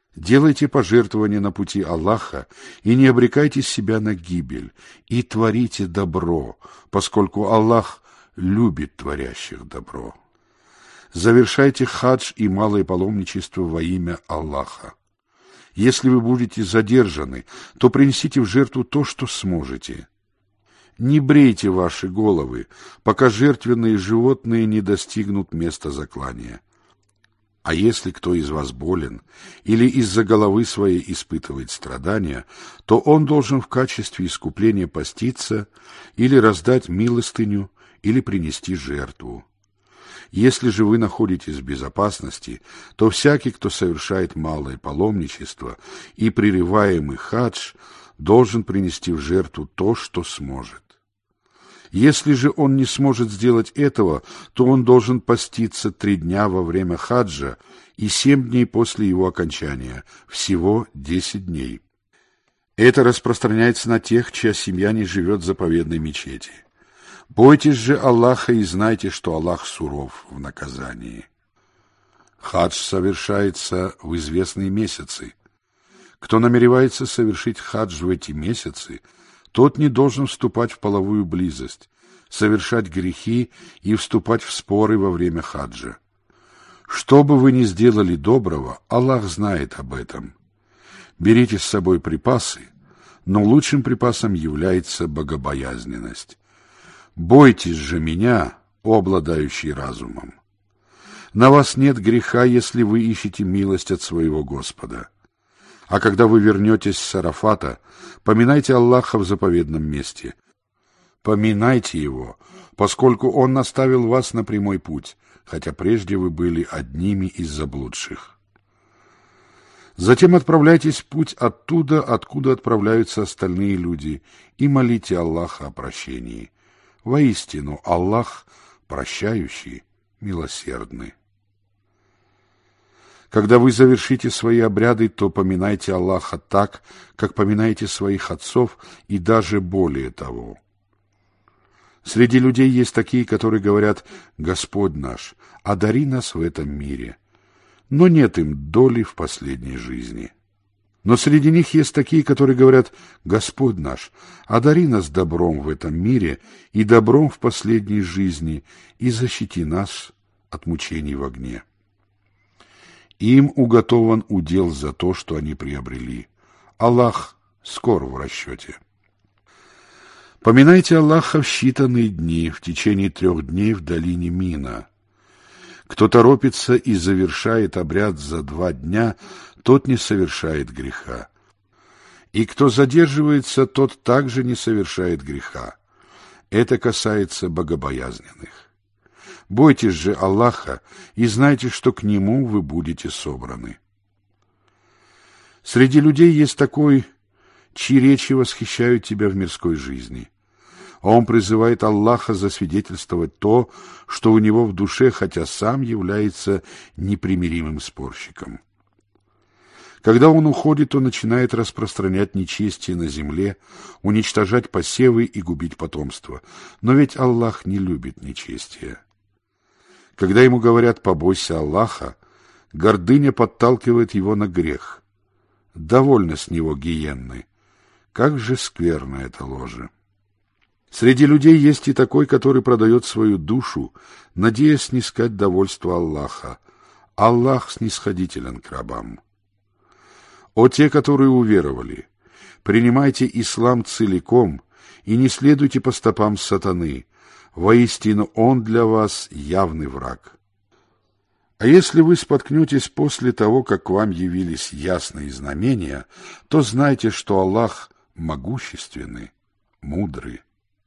Делайте пожертвования на пути Аллаха и не обрекайте себя на гибель, и творите добро, поскольку Аллах любит творящих добро. Завершайте хадж и малое паломничество во имя Аллаха. Если вы будете задержаны, то принесите в жертву то, что сможете. Не брейте ваши головы, пока жертвенные животные не достигнут места заклания. А если кто из вас болен или из-за головы своей испытывает страдания, то он должен в качестве искупления поститься или раздать милостыню или принести жертву. Если же вы находитесь в безопасности, то всякий, кто совершает малое паломничество и прерываемый хадж, должен принести в жертву то, что сможет. Если же он не сможет сделать этого, то он должен поститься три дня во время хаджа и семь дней после его окончания, всего десять дней. Это распространяется на тех, чья семья не живет в заповедной мечети. Бойтесь же Аллаха и знайте, что Аллах суров в наказании. Хадж совершается в известные месяцы. Кто намеревается совершить хадж в эти месяцы, тот не должен вступать в половую близость, совершать грехи и вступать в споры во время хаджа. Что бы вы ни сделали доброго, Аллах знает об этом. Берите с собой припасы, но лучшим припасом является богобоязненность. Бойтесь же меня, о обладающий разумом. На вас нет греха, если вы ищете милость от своего Господа. А когда вы вернетесь с Арафата, поминайте Аллаха в заповедном месте. Поминайте Его, поскольку Он наставил вас на прямой путь, хотя прежде вы были одними из заблудших. Затем отправляйтесь в путь оттуда, откуда отправляются остальные люди, и молите Аллаха о прощении. Воистину, Аллах прощающий, милосердный. Когда вы завершите свои обряды, то поминайте Аллаха так, как поминаете своих отцов, и даже более того. Среди людей есть такие, которые говорят: «Господь наш, одари нас в этом мире», но нет им доли в последней жизни. Но среди них есть такие, которые говорят: «Господь наш, одари нас добром в этом мире и добром в последней жизни, и защити нас от мучений в огне». Им уготован удел за то, что они приобрели. Аллах скоро в расчете. Поминайте Аллаха в считанные дни, в течение трех дней в долине Мина. Кто торопится и завершает обряд за два дня, тот не совершает греха. И кто задерживается, тот также не совершает греха. Это касается богобоязненных. Бойтесь же Аллаха и знайте, что к Нему вы будете собраны. Среди людей есть такой, чьи речи восхищают тебя в мирской жизни. Он призывает Аллаха засвидетельствовать то, что у него в душе, хотя сам является непримиримым спорщиком. Когда он уходит, то начинает распространять нечестие на земле, уничтожать посевы и губить потомство. Но ведь Аллах не любит нечестия. Когда ему говорят «побойся Аллаха», гордыня подталкивает его на грех. Довольно с него гиенны. Как же скверно это ложе! Среди людей есть и такой, который продает свою душу, надеясь снискать довольство Аллаха. Аллах снисходителен к рабам. О те, которые уверовали, принимайте ислам целиком и не следуйте по стопам сатаны. Воистину, он для вас явный враг. А если вы споткнетесь после того, как к вам явились ясные знамения, то знайте, что Аллах могущественный, мудрый.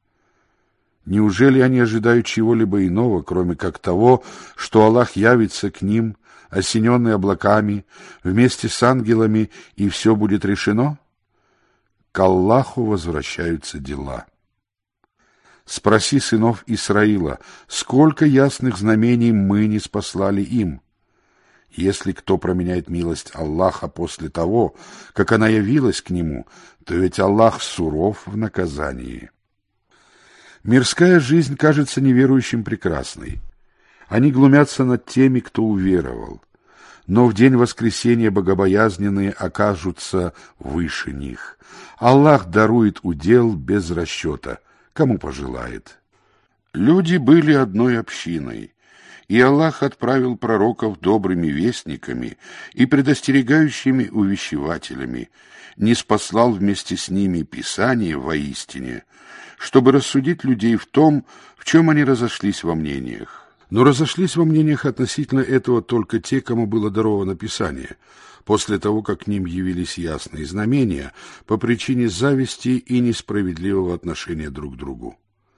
Неужели они ожидают чего-либо иного, кроме как того, что Аллах явится к ним, осененный облаками, вместе с ангелами, и все будет решено? К Аллаху возвращаются дела. Спроси сынов Исраила, сколько ясных знамений мы не спаслали им? Если кто променяет милость Аллаха после того, как она явилась к нему, то ведь Аллах суров в наказании. Мирская жизнь кажется неверующим прекрасной. Они глумятся над теми, кто уверовал. но в день воскресения богобоязненные окажутся выше них. Аллах дарует удел без расчета, кому пожелает. Люди были одной общиной, и Аллах отправил пророков добрыми вестниками и предостерегающими увещевателями, ниспослал вместе с ними Писание воистине, чтобы рассудить людей в том, в чем они разошлись во мнениях. Но разошлись во мнениях относительно этого только те, кому было даровано Писание, после того, как к ним явились ясные знамения по причине зависти и несправедливого отношения друг к другу.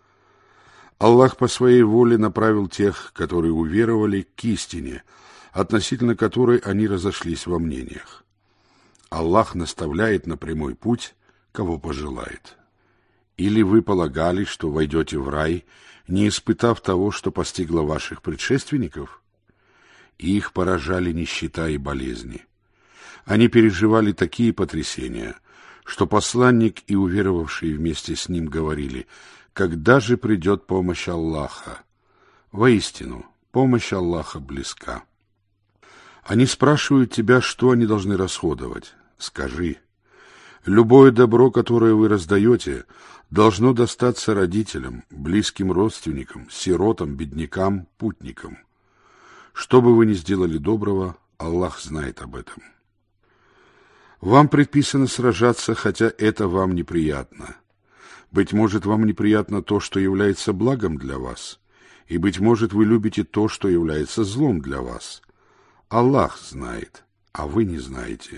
Аллах по своей воле направил тех, которые уверовали, к истине, относительно которой они разошлись во мнениях. Аллах наставляет на прямой путь, кого пожелает. Или вы полагали, что войдете в рай, не испытав того, что постигло ваших предшественников? Их поражали нищета и болезни. Они переживали такие потрясения, что посланник и уверовавшие вместе с ним говорили: «Когда же придет помощь Аллаха?» Воистину, помощь Аллаха близка. Они спрашивают тебя, что они должны расходовать. Скажи: любое добро, которое вы раздаете, должно достаться родителям, близким родственникам, сиротам, беднякам, путникам. Что бы вы ни сделали доброго, Аллах знает об этом. Вам предписано сражаться, хотя это вам неприятно. Быть может, вам неприятно то, что является благом для вас, и, быть может, вы любите то, что является злом для вас. Аллах знает, а вы не знаете.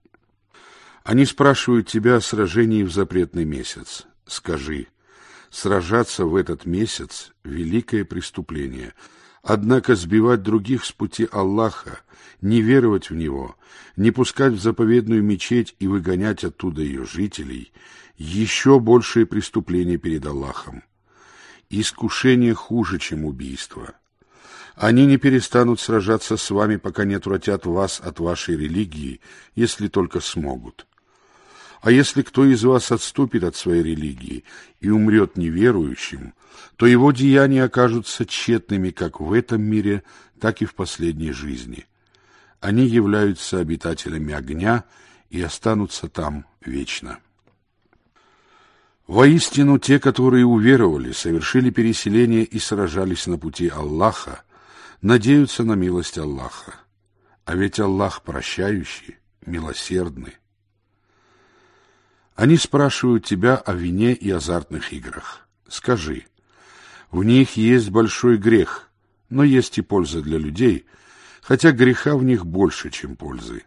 Они спрашивают тебя о сражении в запретный месяц. Скажи: сражаться в этот месяц — великое преступление, однако сбивать других с пути Аллаха, не веровать в Него, не пускать в заповедную мечеть и выгонять оттуда ее жителей — еще большее преступление перед Аллахом. Искушение хуже, чем убийство. Они не перестанут сражаться с вами, пока не отвратят вас от вашей религии, если только смогут. А если кто из вас отступит от своей религии и умрет неверующим, то его деяния окажутся тщетными как в этом мире, так и в последней жизни. Они являются обитателями огня и останутся там вечно. Воистину, те, которые уверовали, совершили переселение и сражались на пути Аллаха, надеются на милость Аллаха. А ведь Аллах прощающий, милосердный. Они спрашивают тебя о вине и азартных играх. Скажи: в них есть большой грех, но есть и польза для людей, хотя греха в них больше, чем пользы.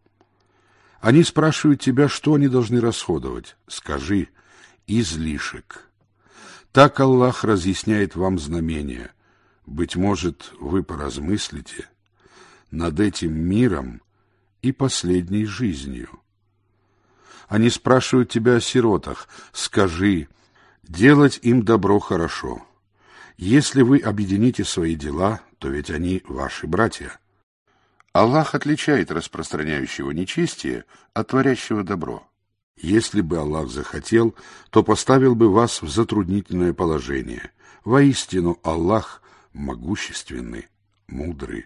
Они спрашивают тебя, что они должны расходовать. Скажи: излишек. Так Аллах разъясняет вам знамения. Быть может, вы поразмыслите над этим миром и последней жизнью. Они спрашивают тебя о сиротах. Скажи: делать им добро хорошо. Если вы объедините свои дела, то ведь они ваши братья. Аллах отличает распространяющего нечестие от творящего добро. Если бы Аллах захотел, то поставил бы вас в затруднительное положение. Воистину, Аллах могущественный, мудрый.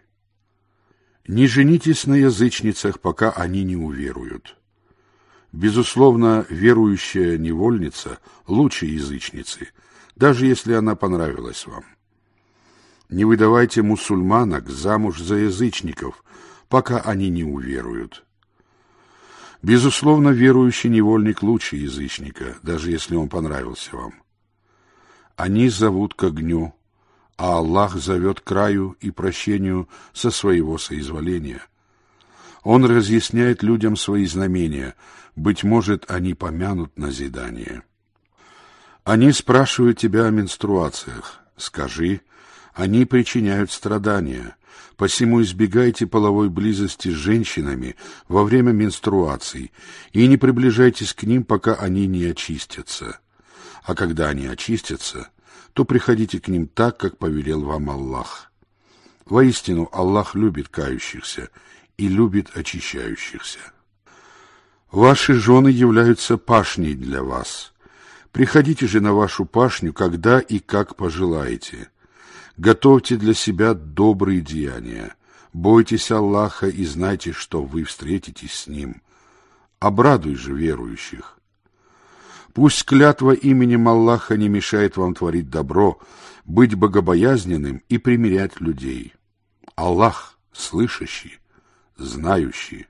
Не женитесь на язычницах, пока они не уверуют. Безусловно, верующая невольница лучше язычницы, даже если она понравилась вам. Не выдавайте мусульманок замуж за язычников, пока они не уверуют. Безусловно, верующий невольник лучше язычника, даже если он понравился вам. Они зовут к огню, а Аллах зовет к раю и прощению со своего соизволения. Он разъясняет людям свои знамения, быть может, они помянут назидание. Они спрашивают тебя о менструациях. Скажи: они причиняют страдания, посему избегайте половой близости с женщинами во время менструаций и не приближайтесь к ним, пока они не очистятся. А когда они очистятся, то приходите к ним так, как повелел вам Аллах. Воистину, Аллах любит кающихся и любит очищающихся. Ваши жены являются пашней для вас. Приходите же на вашу пашню, когда и как пожелаете. Готовьте для себя добрые деяния. Бойтесь Аллаха и знайте, что вы встретитесь с Ним. Обрадуй же верующих. Пусть клятва именем Аллаха не мешает вам творить добро, быть богобоязненным и примирять людей. Аллах слышащий, знающий.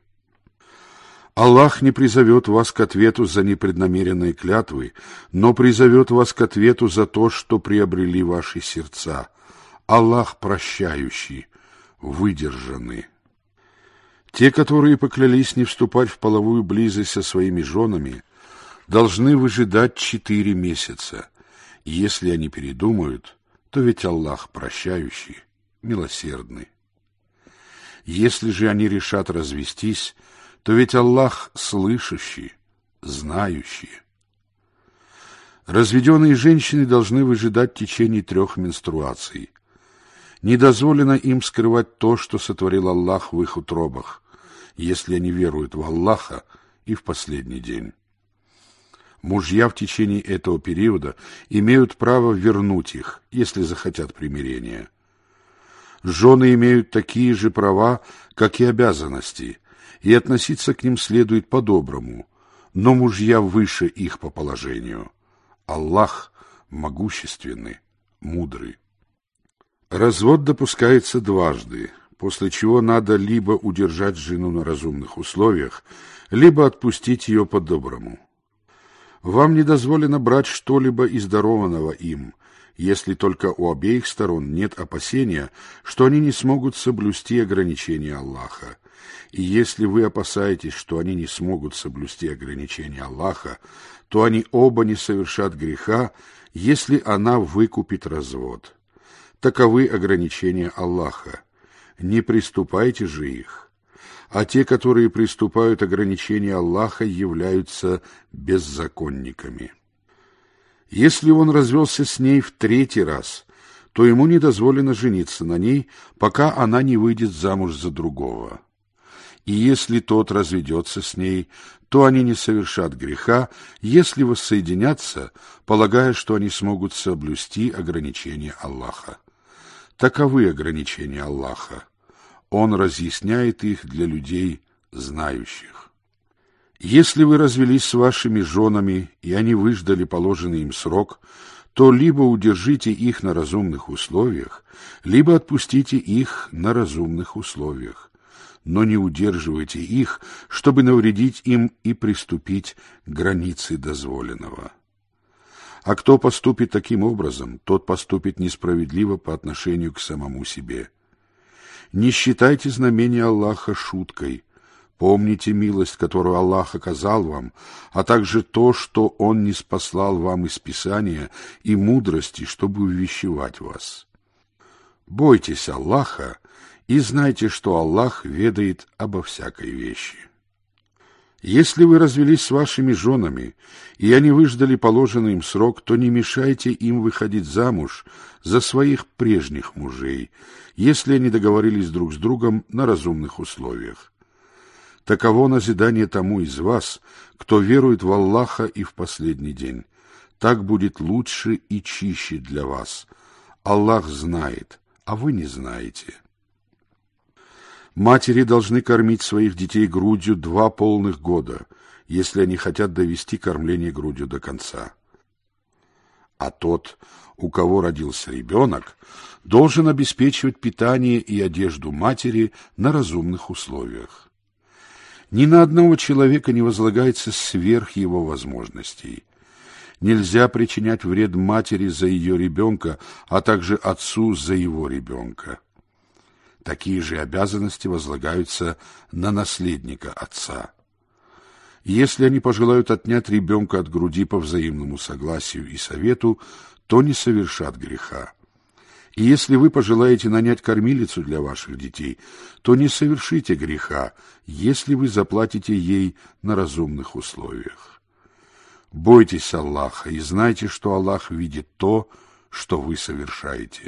Аллах не призовет вас к ответу за непреднамеренные клятвы, но призовет вас к ответу за то, что приобрели ваши сердца. Аллах прощающий, выдержанный. Те, которые поклялись не вступать в половую близость со своими женами, должны выжидать четыре месяца. Если они передумают, то ведь Аллах прощающий, милосердный. Если же они решат развестись, то ведь Аллах слышащий, знающий. Разведенные женщины должны выжидать в течение трех менструаций. Не дозволено им скрывать то, что сотворил Аллах в их утробах, если они веруют в Аллаха и в последний день. Мужья в течение этого периода имеют право вернуть их, если захотят примирения. Жены имеют такие же права, как и обязанности, и относиться к ним следует по-доброму, но мужья выше их по положению. Аллах могущественный, мудрый. Развод допускается дважды, после чего надо либо удержать жену на разумных условиях, либо отпустить ее по-доброму. Вам не дозволено брать что-либо из дарованного им, если только у обеих сторон нет опасения, что они не смогут соблюсти ограничения Аллаха. И если вы опасаетесь, что они не смогут соблюсти ограничения Аллаха, то они оба не совершат греха, если она выкупит развод. Таковы ограничения Аллаха. Не приступайте же их. А те, которые приступают ограничения Аллаха, являются беззаконниками. Если он развелся с ней в третий раз, то ему не дозволено жениться на ней, пока она не выйдет замуж за другого. И если тот разведется с ней, то они не совершат греха, если воссоединятся, полагая, что они смогут соблюсти ограничения Аллаха. Таковы ограничения Аллаха. Он разъясняет их для людей, знающих. Если вы развелись с вашими женами, и они выждали положенный им срок, то либо удержите их на разумных условиях, либо отпустите их на разумных условиях. Но не удерживайте их, чтобы навредить им и приступить к границе дозволенного. А кто поступит таким образом, тот поступит несправедливо по отношению к самому себе. Не считайте знамения Аллаха шуткой. Помните милость, которую Аллах оказал вам, а также то, что Он ниспослал вам из Писания и мудрости, чтобы увещевать вас. Бойтесь Аллаха и знайте, что Аллах ведает обо всякой вещи. Если вы развелись с вашими женами, и они выждали положенный им срок, то не мешайте им выходить замуж за своих прежних мужей, если они договорились друг с другом на разумных условиях. Таково назидание тому из вас, кто верует в Аллаха и в последний день. Так будет лучше и чище для вас. Аллах знает, а вы не знаете. Матери должны кормить своих детей грудью два полных года, если они хотят довести кормление грудью до конца. А тот, у кого родился ребенок, должен обеспечивать питание и одежду матери на разумных условиях. Ни на одного человека не возлагается сверх его возможностей. Нельзя причинять вред матери за ее ребенка, а также отцу за его ребенка. Такие же обязанности возлагаются на наследника отца. Если они пожелают отнять ребенка от груди по взаимному согласию и совету, то не совершат греха. И если вы пожелаете нанять кормилицу для ваших детей, то не совершите греха, если вы заплатите ей на разумных условиях. Бойтесь Аллаха и знайте, что Аллах видит то, что вы совершаете.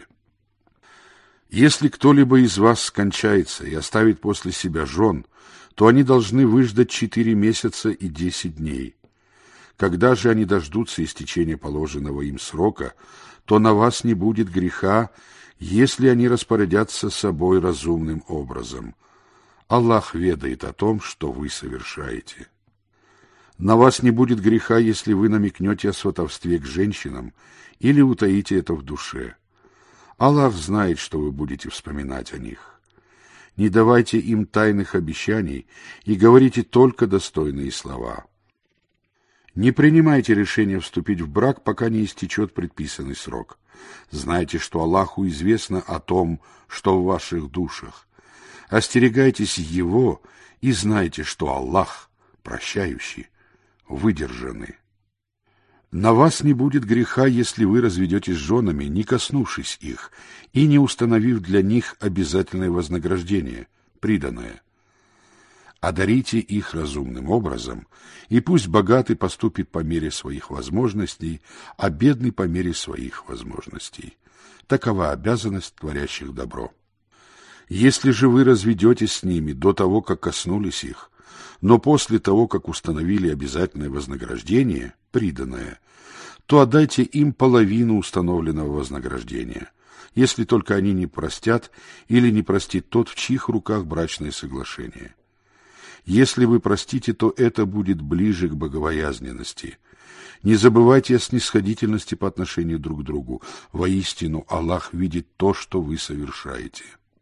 Если кто-либо из вас скончается и оставит после себя жен, то они должны выждать четыре месяца и десять дней. Когда же они дождутся истечения положенного им срока, то на вас не будет греха, если они распорядятся собой разумным образом. Аллах ведает о том, что вы совершаете. На вас не будет греха, если вы намекнете о сватовстве к женщинам или утаите это в душе. Аллах знает, что вы будете вспоминать о них. Не давайте им тайных обещаний и говорите только достойные слова. Не принимайте решение вступить в брак, пока не истечет предписанный срок. Знайте, что Аллаху известно о том, что в ваших душах. Остерегайтесь Его и знайте, что Аллах прощающий, выдержанный. На вас не будет греха, если вы разведетесь с женами, не коснувшись их, и не установив для них обязательное вознаграждение, приданое. Одарите их разумным образом, и пусть богатый поступит по мере своих возможностей, а бедный по мере своих возможностей. Такова обязанность творящих добро. Если же вы разведетесь с ними до того, как коснулись их, но после того, как установили обязательное вознаграждение, приданое, то отдайте им половину установленного вознаграждения, если только они не простят или не простит тот, в чьих руках брачное соглашение. Если вы простите, то это будет ближе к богобоязненности. Не забывайте о снисходительности по отношению друг к другу. Воистину, Аллах видит то, что вы совершаете.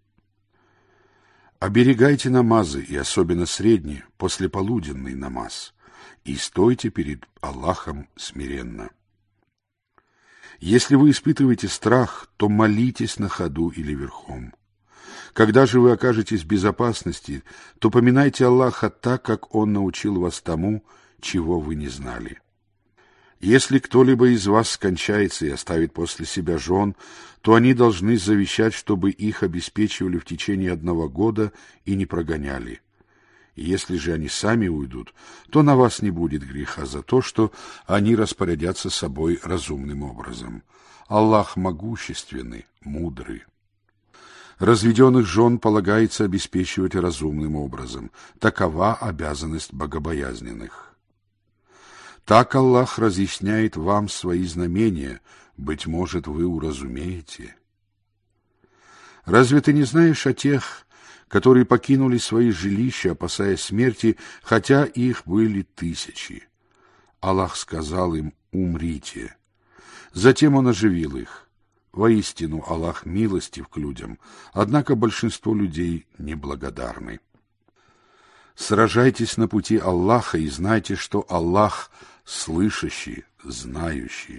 Оберегайте намазы, и особенно средний, послеполуденный намаз, и стойте перед Аллахом смиренно. Если вы испытываете страх, то молитесь на ходу или верхом. Когда же вы окажетесь в безопасности, то поминайте Аллаха так, как Он научил вас тому, чего вы не знали. Если кто-либо из вас скончается и оставит после себя жен, то они должны завещать, чтобы их обеспечивали в течение одного года и не прогоняли. Если же они сами уйдут, то на вас не будет греха за то, что они распорядятся собой разумным образом. Аллах могущественный, мудрый. Разведенных жен полагается обеспечивать разумным образом. Такова обязанность богобоязненных. Так Аллах разъясняет вам свои знамения, быть может, вы уразумеете. Разве ты не знаешь о тех, которые покинули свои жилища, опасаясь смерти, хотя их были тысячи? Аллах сказал им: умрите. Затем Он оживил их. Воистину, Аллах милостив к людям, однако большинство людей неблагодарны. Сражайтесь на пути Аллаха и знайте, что Аллах слышащий, знающий.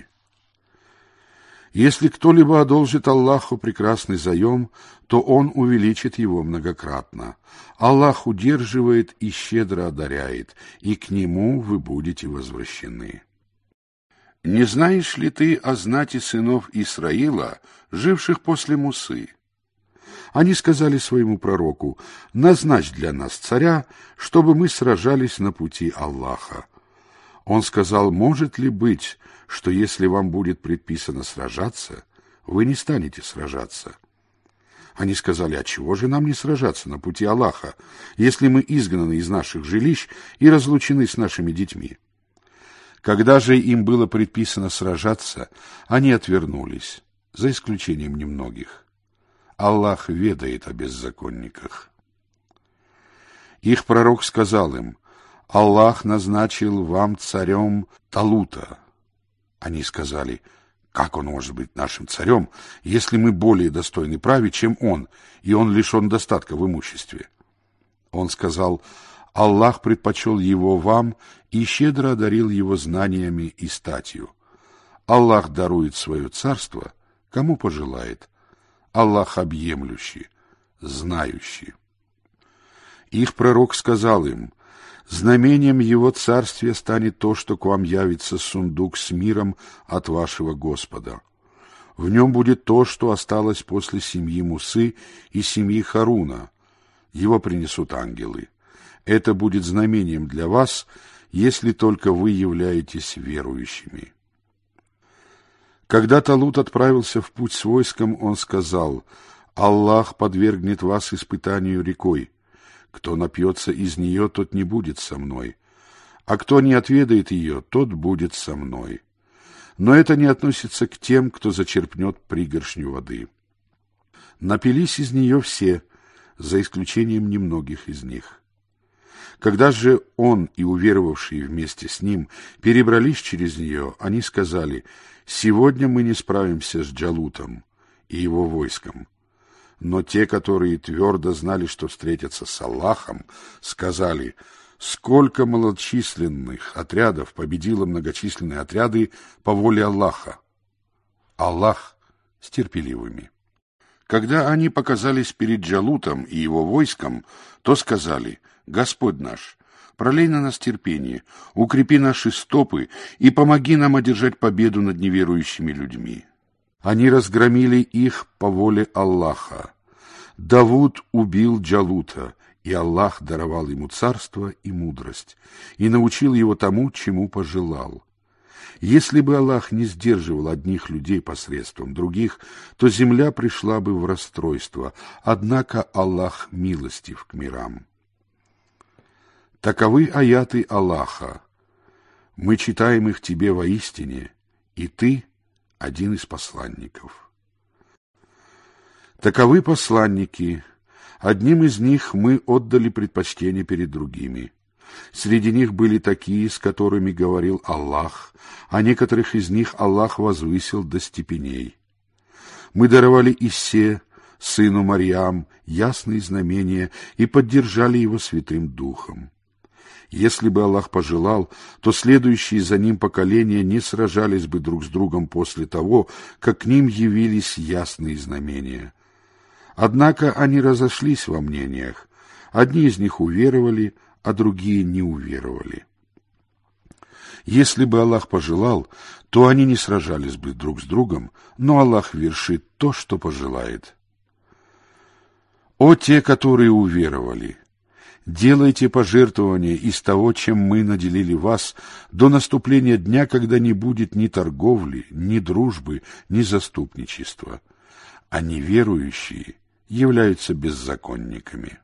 Если кто-либо одолжит Аллаху прекрасный заем, то Он увеличит его многократно. Аллах удерживает и щедро одаряет, и к Нему вы будете возвращены. Не знаешь ли ты о знати сынов Исраила, живших после Мусы? Они сказали своему пророку: назначь для нас царя, чтобы мы сражались на пути Аллаха. Он сказал: может ли быть, что если вам будет предписано сражаться, вы не станете сражаться? Они сказали: а чего же нам не сражаться на пути Аллаха, если мы изгнаны из наших жилищ и разлучены с нашими детьми? Когда же им было предписано сражаться, они отвернулись, за исключением немногих. Аллах ведает о беззаконниках. Их пророк сказал им: Аллах назначил вам царем Талута. Они сказали: как он может быть нашим царем, если мы более достойны править, чем он, и он лишен достатка в имуществе? Он сказал: Аллах предпочел его вам и щедро одарил его знаниями и статью. Аллах дарует свое царство, кому пожелает. Аллах объемлющий, знающий. Их пророк сказал им: знамением его царствия станет то, что к вам явится сундук с миром от вашего Господа. В нем будет то, что осталось после семьи Мусы и семьи Харуна. Его принесут ангелы. Это будет знамением для вас, если только вы являетесь верующими. Когда Талут отправился в путь с войском, он сказал: Аллах подвергнет вас испытанию рекой. Кто напьется из нее, тот не будет со мной, а кто не отведает ее, тот будет со мной. Но это не относится к тем, кто зачерпнет пригоршню воды. Напились из нее все, за исключением немногих из них. Когда же он и уверовавшие вместе с ним перебрались через нее, они сказали: «Сегодня мы не справимся с Джалутом и его войском». Но те, которые твердо знали, что встретятся с Аллахом, сказали: «Сколько малочисленных отрядов победило многочисленные отряды по воле Аллаха! Аллах с терпеливыми». Когда они показались перед Джалутом и его войском, то сказали: «Господь наш, пролей на нас терпение, укрепи наши стопы и помоги нам одержать победу над неверующими людьми». Они разгромили их по воле Аллаха. Давуд убил Джалута, и Аллах даровал ему царство и мудрость, и научил его тому, чему пожелал. Если бы Аллах не сдерживал одних людей посредством других, то земля пришла бы в расстройство, однако Аллах милостив к мирам. Таковы аяты Аллаха. Мы читаем их тебе воистине, и ты один из посланников. Таковы посланники. Одним из них мы отдали предпочтение перед другими. Среди них были такие, с которыми говорил Аллах, а некоторых из них Аллах возвысил до степеней. Мы даровали Иссе, сыну Марьям, ясные знамения и поддержали его святым духом. Если бы Аллах пожелал, то следующие за ним поколения не сражались бы друг с другом после того, как к ним явились ясные знамения. Однако они разошлись во мнениях. Одни из них уверовали, а другие не уверовали. Если бы Аллах пожелал, то они не сражались бы друг с другом, но Аллах вершит то, что пожелает. О те, которые уверовали! Делайте пожертвования из того, чем мы наделили вас, до наступления дня, когда не будет ни торговли, ни дружбы, ни заступничества, а неверующие являются беззаконниками.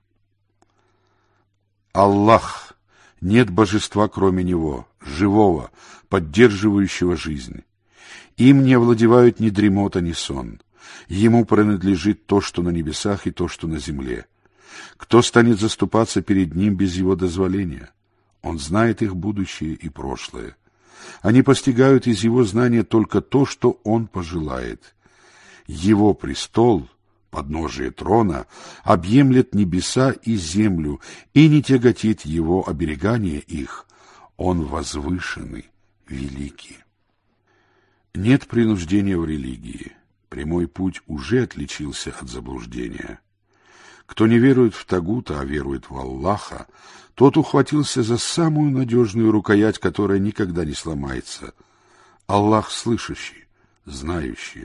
Аллах, нет божества кроме Него, живого, поддерживающего жизнь. Им не овладевают ни дремота, ни сон. Ему принадлежит то, что на небесах, и то, что на земле. Кто станет заступаться перед Ним без Его дозволения? Он знает их будущее и прошлое. Они постигают из Его знания только то, что Он пожелает. Его престол, подножие трона, объемлет небеса и землю, и не тяготит Его оберегание их. Он возвышенный, великий. Нет принуждения в религии. Прямой путь уже отличился от заблуждения. Кто не верует в Тагута, а верует в Аллаха, тот ухватился за самую надежную рукоять, которая никогда не сломается. Аллах слышащий, знающий.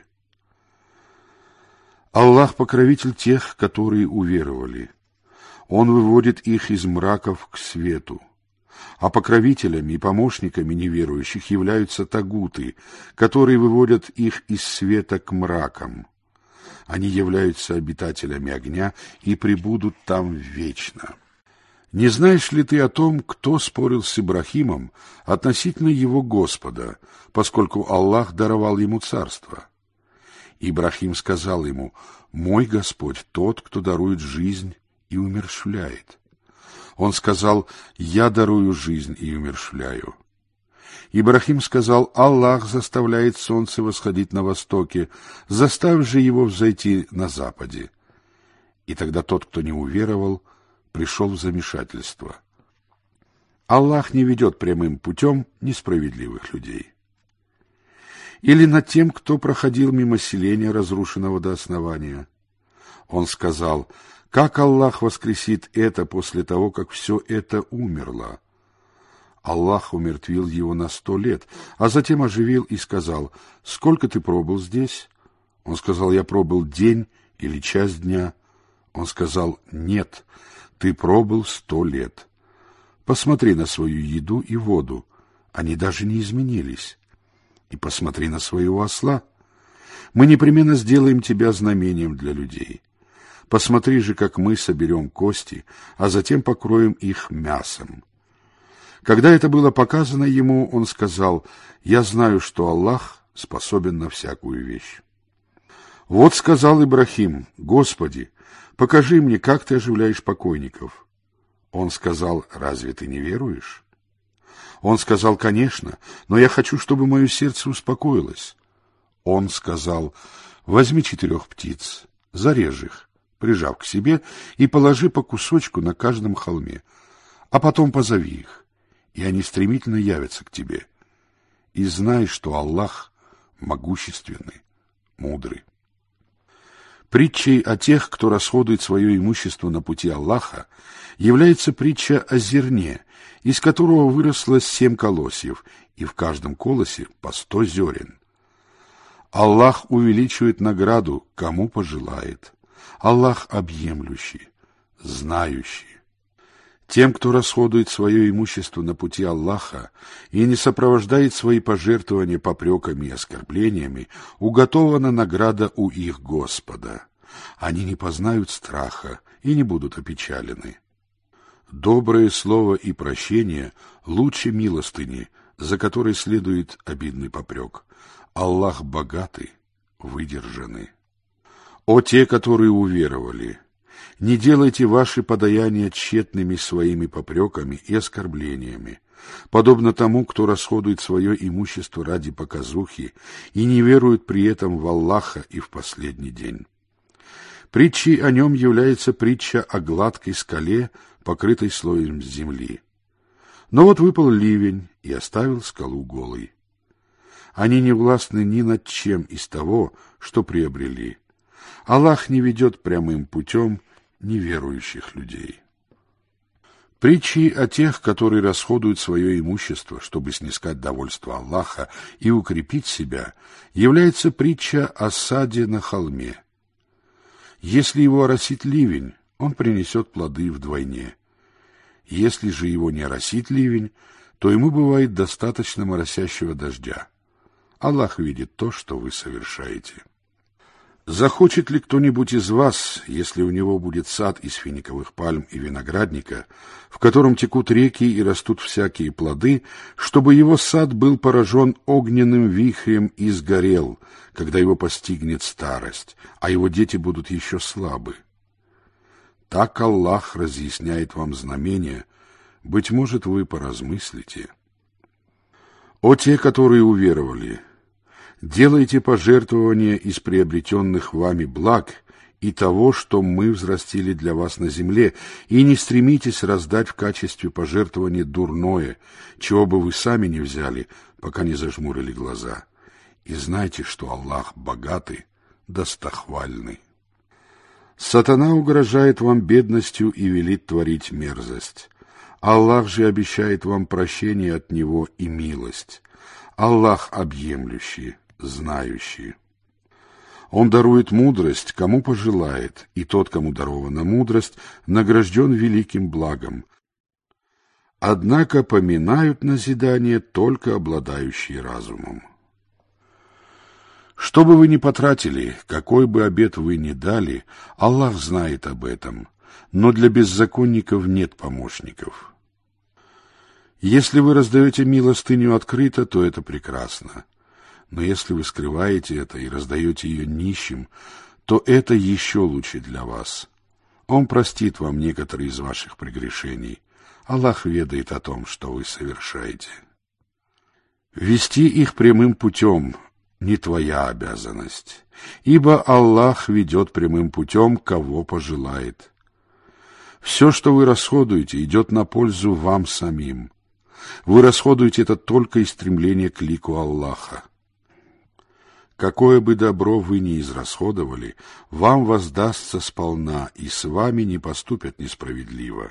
Аллах покровитель тех, которые уверовали. Он выводит их из мраков к свету. А покровителями и помощниками неверующих являются тагуты, которые выводят их из света к мракам. Они являются обитателями огня и пребудут там вечно. Не знаешь ли ты о том, кто спорил с Ибрахимом относительно его Господа, поскольку Аллах даровал ему царство? Ибрахим сказал ему: «Мой Господь тот, кто дарует жизнь и умерщвляет». Он сказал: «Я дарую жизнь и умерщвляю». Ибрахим сказал: «Аллах заставляет солнце восходить на востоке, заставь же его взойти на западе». И тогда тот, кто не уверовал, пришел в замешательство. Аллах не ведет прямым путем несправедливых людей. Или над тем, кто проходил мимо селения, разрушенного до основания. Он сказал: «Как Аллах воскресит это после того, как все это умерло?» Аллах умертвил его на сто лет, а затем оживил и сказал: «Сколько ты пробыл здесь?» Он сказал: «Я пробыл день или часть дня». Он сказал: «Нет, ты пробыл сто лет. Посмотри на свою еду и воду, они даже не изменились. И посмотри на своего осла. Мы непременно сделаем тебя знамением для людей. Посмотри же, как мы соберем кости, а затем покроем их мясом». Когда это было показано ему, он сказал: «Я знаю, что Аллах способен на всякую вещь». Вот сказал Ибрахим: «Господи, покажи мне, как ты оживляешь покойников». Он сказал: «Разве ты не веруешь?» Он сказал: «Конечно, но я хочу, чтобы мое сердце успокоилось». Он сказал: «Возьми четырех птиц, зарежь их, прижав к себе, и положи по кусочку на каждом холме, а потом позови их, и они стремительно явятся к тебе. И знай, что Аллах могущественный, мудрый». Притчей о тех, кто расходует свое имущество на пути Аллаха, является притча о зерне, из которого выросло семь колосьев, и в каждом колосе по сто зерен. Аллах увеличивает награду, кому пожелает. Аллах объемлющий, знающий. Тем, кто расходует свое имущество на пути Аллаха и не сопровождает свои пожертвования попреками и оскорблениями, уготована награда у их Господа. Они не познают страха и не будут опечалены. Доброе слово и прощение лучше милостыни, за которой следует обидный попрек. Аллах богатый, выдержанный. О те, которые уверовали! Не делайте ваши подаяния тщетными своими попреками и оскорблениями, подобно тому, кто расходует свое имущество ради показухи и не верует при этом в Аллаха и в последний день. Притчей о нем является притча о гладкой скале, покрытой слоем земли. Но вот выпал ливень и оставил скалу голой. Они не властны ни над чем из того, что приобрели. Аллах не ведет прямым путем неверующих людей. Притчи о тех, которые расходуют свое имущество, чтобы снискать довольство Аллаха и укрепить себя, является притча о саде на холме. Если его оросит ливень, он принесет плоды вдвойне. Если же его не оросит ливень, то ему бывает достаточно моросящего дождя. Аллах видит то, что вы совершаете. Захочет ли кто-нибудь из вас, если у него будет сад из финиковых пальм и виноградника, в котором текут реки и растут всякие плоды, чтобы его сад был поражен огненным вихрем и сгорел, когда его постигнет старость, а его дети будут еще слабы? Так Аллах разъясняет вам знамения, быть может, вы поразмыслите. О те, которые уверовали! Делайте пожертвования из приобретенных вами благ и того, что мы взрастили для вас на земле, и не стремитесь раздать в качестве пожертвования дурное, чего бы вы сами не взяли, пока не зажмурили глаза. И знайте, что Аллах богатый, достохвальный. Сатана угрожает вам бедностью и велит творить мерзость. Аллах же обещает вам прощение от него и милость. Аллах объемлющий, знающий. Он дарует мудрость, кому пожелает, и тот, кому дарована мудрость, награжден великим благом. Однако поминают назидание только обладающие разумом. Что бы вы ни потратили, какой бы обет вы ни дали, Аллах знает об этом, но для беззаконников нет помощников. Если вы раздаете милостыню открыто, то это прекрасно. Но если вы скрываете это и раздаете ее нищим, то это еще лучше для вас. Он простит вам некоторые из ваших прегрешений. Аллах ведает о том, что вы совершаете. Вести их прямым путем не твоя обязанность, ибо Аллах ведет прямым путем, кого пожелает. Все, что вы расходуете, идет на пользу вам самим. Вы расходуете это только из стремления к лику Аллаха. Какое бы добро вы ни израсходовали, вам воздастся сполна, и с вами не поступят несправедливо.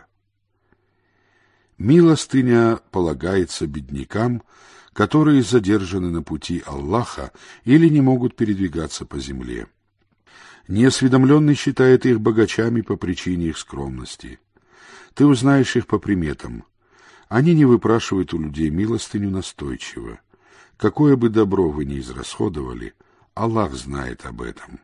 Милостыня полагается беднякам, которые задержаны на пути Аллаха или не могут передвигаться по земле. Неосведомленный считает их богачами по причине их скромности. Ты узнаешь их по приметам. Они не выпрашивают у людей милостыню настойчиво. Какое бы добро вы ни израсходовали, Аллах знает об этом.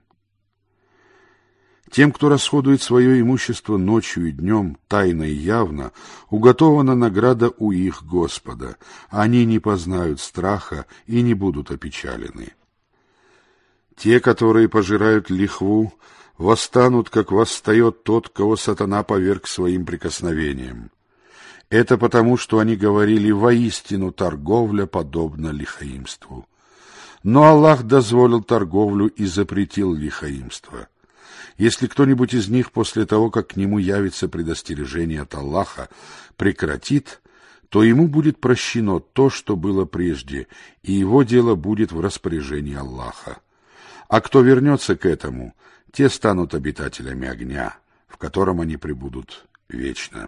Тем, кто расходует свое имущество ночью и днем, тайно и явно, уготована награда у их Господа. Они не познают страха и не будут опечалены. Те, которые пожирают лихву, восстанут, как восстает тот, кого сатана поверг своим прикосновением. Это потому, что они говорили: воистину торговля подобна лихаимству. Но Аллах дозволил торговлю и запретил лихаимство. Если кто-нибудь из них после того, как к нему явится предостережение от Аллаха, прекратит, то ему будет прощено то, что было прежде, и его дело будет в распоряжении Аллаха. А кто вернется к этому, те станут обитателями огня, в котором они пребудут вечно.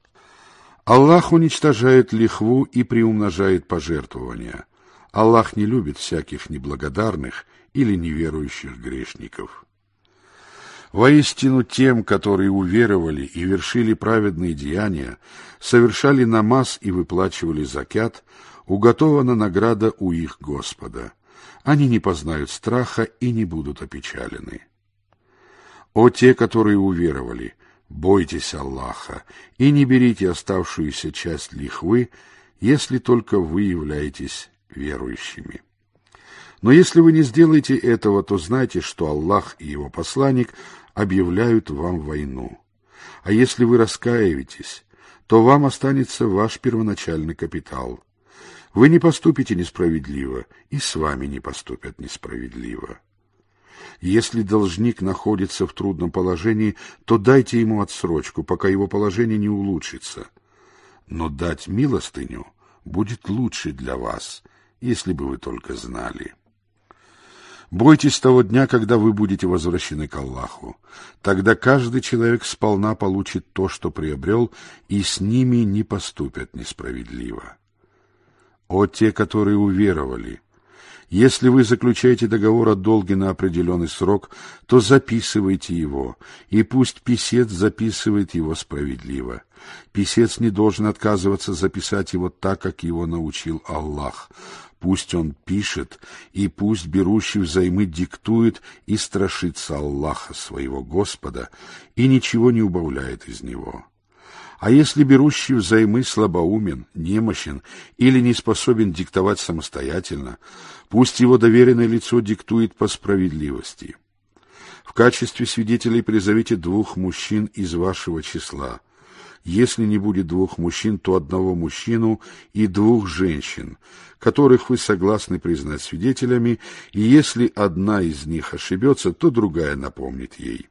Аллах уничтожает лихву и приумножает пожертвования. Аллах не любит всяких неблагодарных или неверующих грешников. Воистину тем, которые уверовали и вершили праведные деяния, совершали намаз и выплачивали закят, уготована награда у их Господа. Они не познают страха и не будут опечалены. О те, которые уверовали, бойтесь Аллаха и не берите оставшуюся часть лихвы, если только вы являетесь верующими. Но если вы не сделаете этого, то знайте, что Аллах и его посланник объявляют вам войну. А если вы раскаиваетесь, то вам останется ваш первоначальный капитал. Вы не поступите несправедливо, и с вами не поступят несправедливо. Если должник находится в трудном положении, то дайте ему отсрочку, пока его положение не улучшится. Но дать милостыню будет лучше для вас, если бы вы только знали. Бойтесь того дня, когда вы будете возвращены к Аллаху. Тогда каждый человек сполна получит то, что приобрел, и с ними не поступят несправедливо. О те, которые уверовали! Если вы заключаете договор о долге на определенный срок, то записывайте его, и пусть писец записывает его справедливо. Писец не должен отказываться записать его так, как его научил Аллах. Пусть он пишет, и пусть берущий взаймы диктует и страшится Аллаха, своего Господа, и ничего не убавляет из него. А если берущий взаймы слабоумен, немощен или не способен диктовать самостоятельно, пусть его доверенное лицо диктует по справедливости. В качестве свидетелей призовите двух мужчин из вашего числа. Если не будет двух мужчин, то одного мужчину и двух женщин, которых вы согласны признать свидетелями, и если одна из них ошибется, то другая напомнит ей.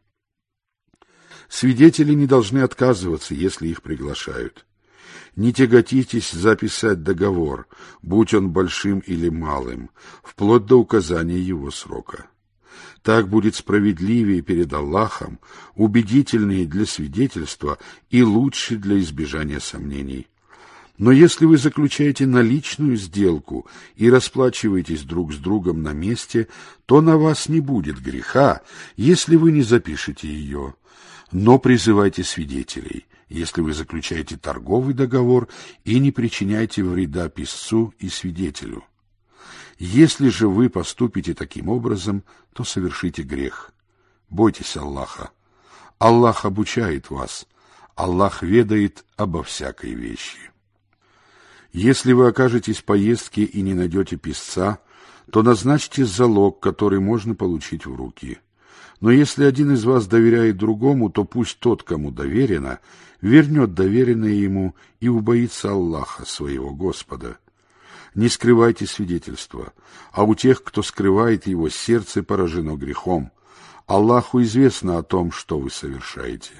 Свидетели не должны отказываться, если их приглашают. Не тяготитесь записать договор, будь он большим или малым, вплоть до указания его срока. Так будет справедливее перед Аллахом, убедительнее для свидетельства и лучше для избежания сомнений. Но если вы заключаете наличную сделку и расплачиваетесь друг с другом на месте, то на вас не будет греха, если вы не запишете ее. Но призывайте свидетелей, если вы заключаете торговый договор, и не причиняйте вреда писцу и свидетелю. Если же вы поступите таким образом, то совершите грех. Бойтесь Аллаха. Аллах обучает вас. Аллах ведает обо всякой вещи. Если вы окажетесь в поездке и не найдете писца, то назначьте залог, который можно получить в руки. Но если один из вас доверяет другому, то пусть тот, кому доверено, вернет доверенное ему и убоится Аллаха, своего Господа. Не скрывайте свидетельства, а у тех, кто скрывает его, сердце поражено грехом. Аллаху известно о том, что вы совершаете.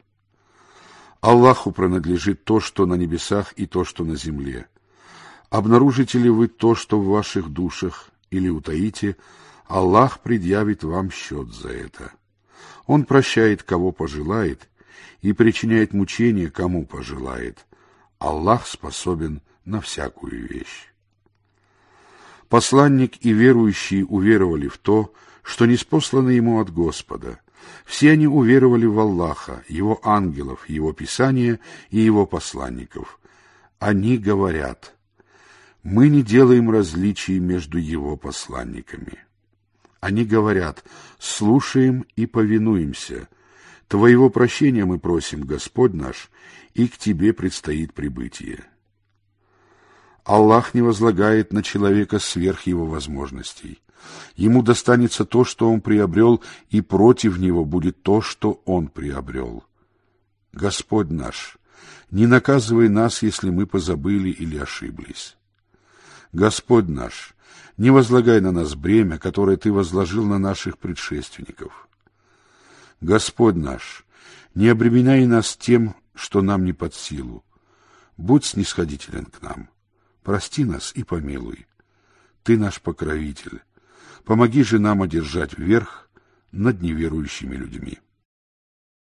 Аллаху принадлежит то, что на небесах, и то, что на земле. Обнаружите ли вы то, что в ваших душах, или утаите, Аллах предъявит вам счет за это. Он прощает, кого пожелает, и причиняет мучения, кому пожелает. Аллах способен на всякую вещь. Посланник и верующие уверовали в то, что ниспослано ему от Господа. Все они уверовали в Аллаха, его ангелов, его писания и его посланников. Они говорят: мы не делаем различий между его посланниками. Они говорят: слушаем и повинуемся. Твоего прощения мы просим, Господь наш, и к тебе предстоит прибытие. Аллах не возлагает на человека сверх его возможностей. Ему достанется то, что он приобрел, и против него будет то, что он приобрел. Господь наш, не наказывай нас, если мы позабыли или ошиблись. Господь наш, не возлагай на нас бремя, которое Ты возложил на наших предшественников. Господь наш, не обременяй нас тем, что нам не под силу. Будь снисходителен к нам. Прости нас и помилуй. Ты наш покровитель. Помоги же нам одержать верх над неверующими людьми.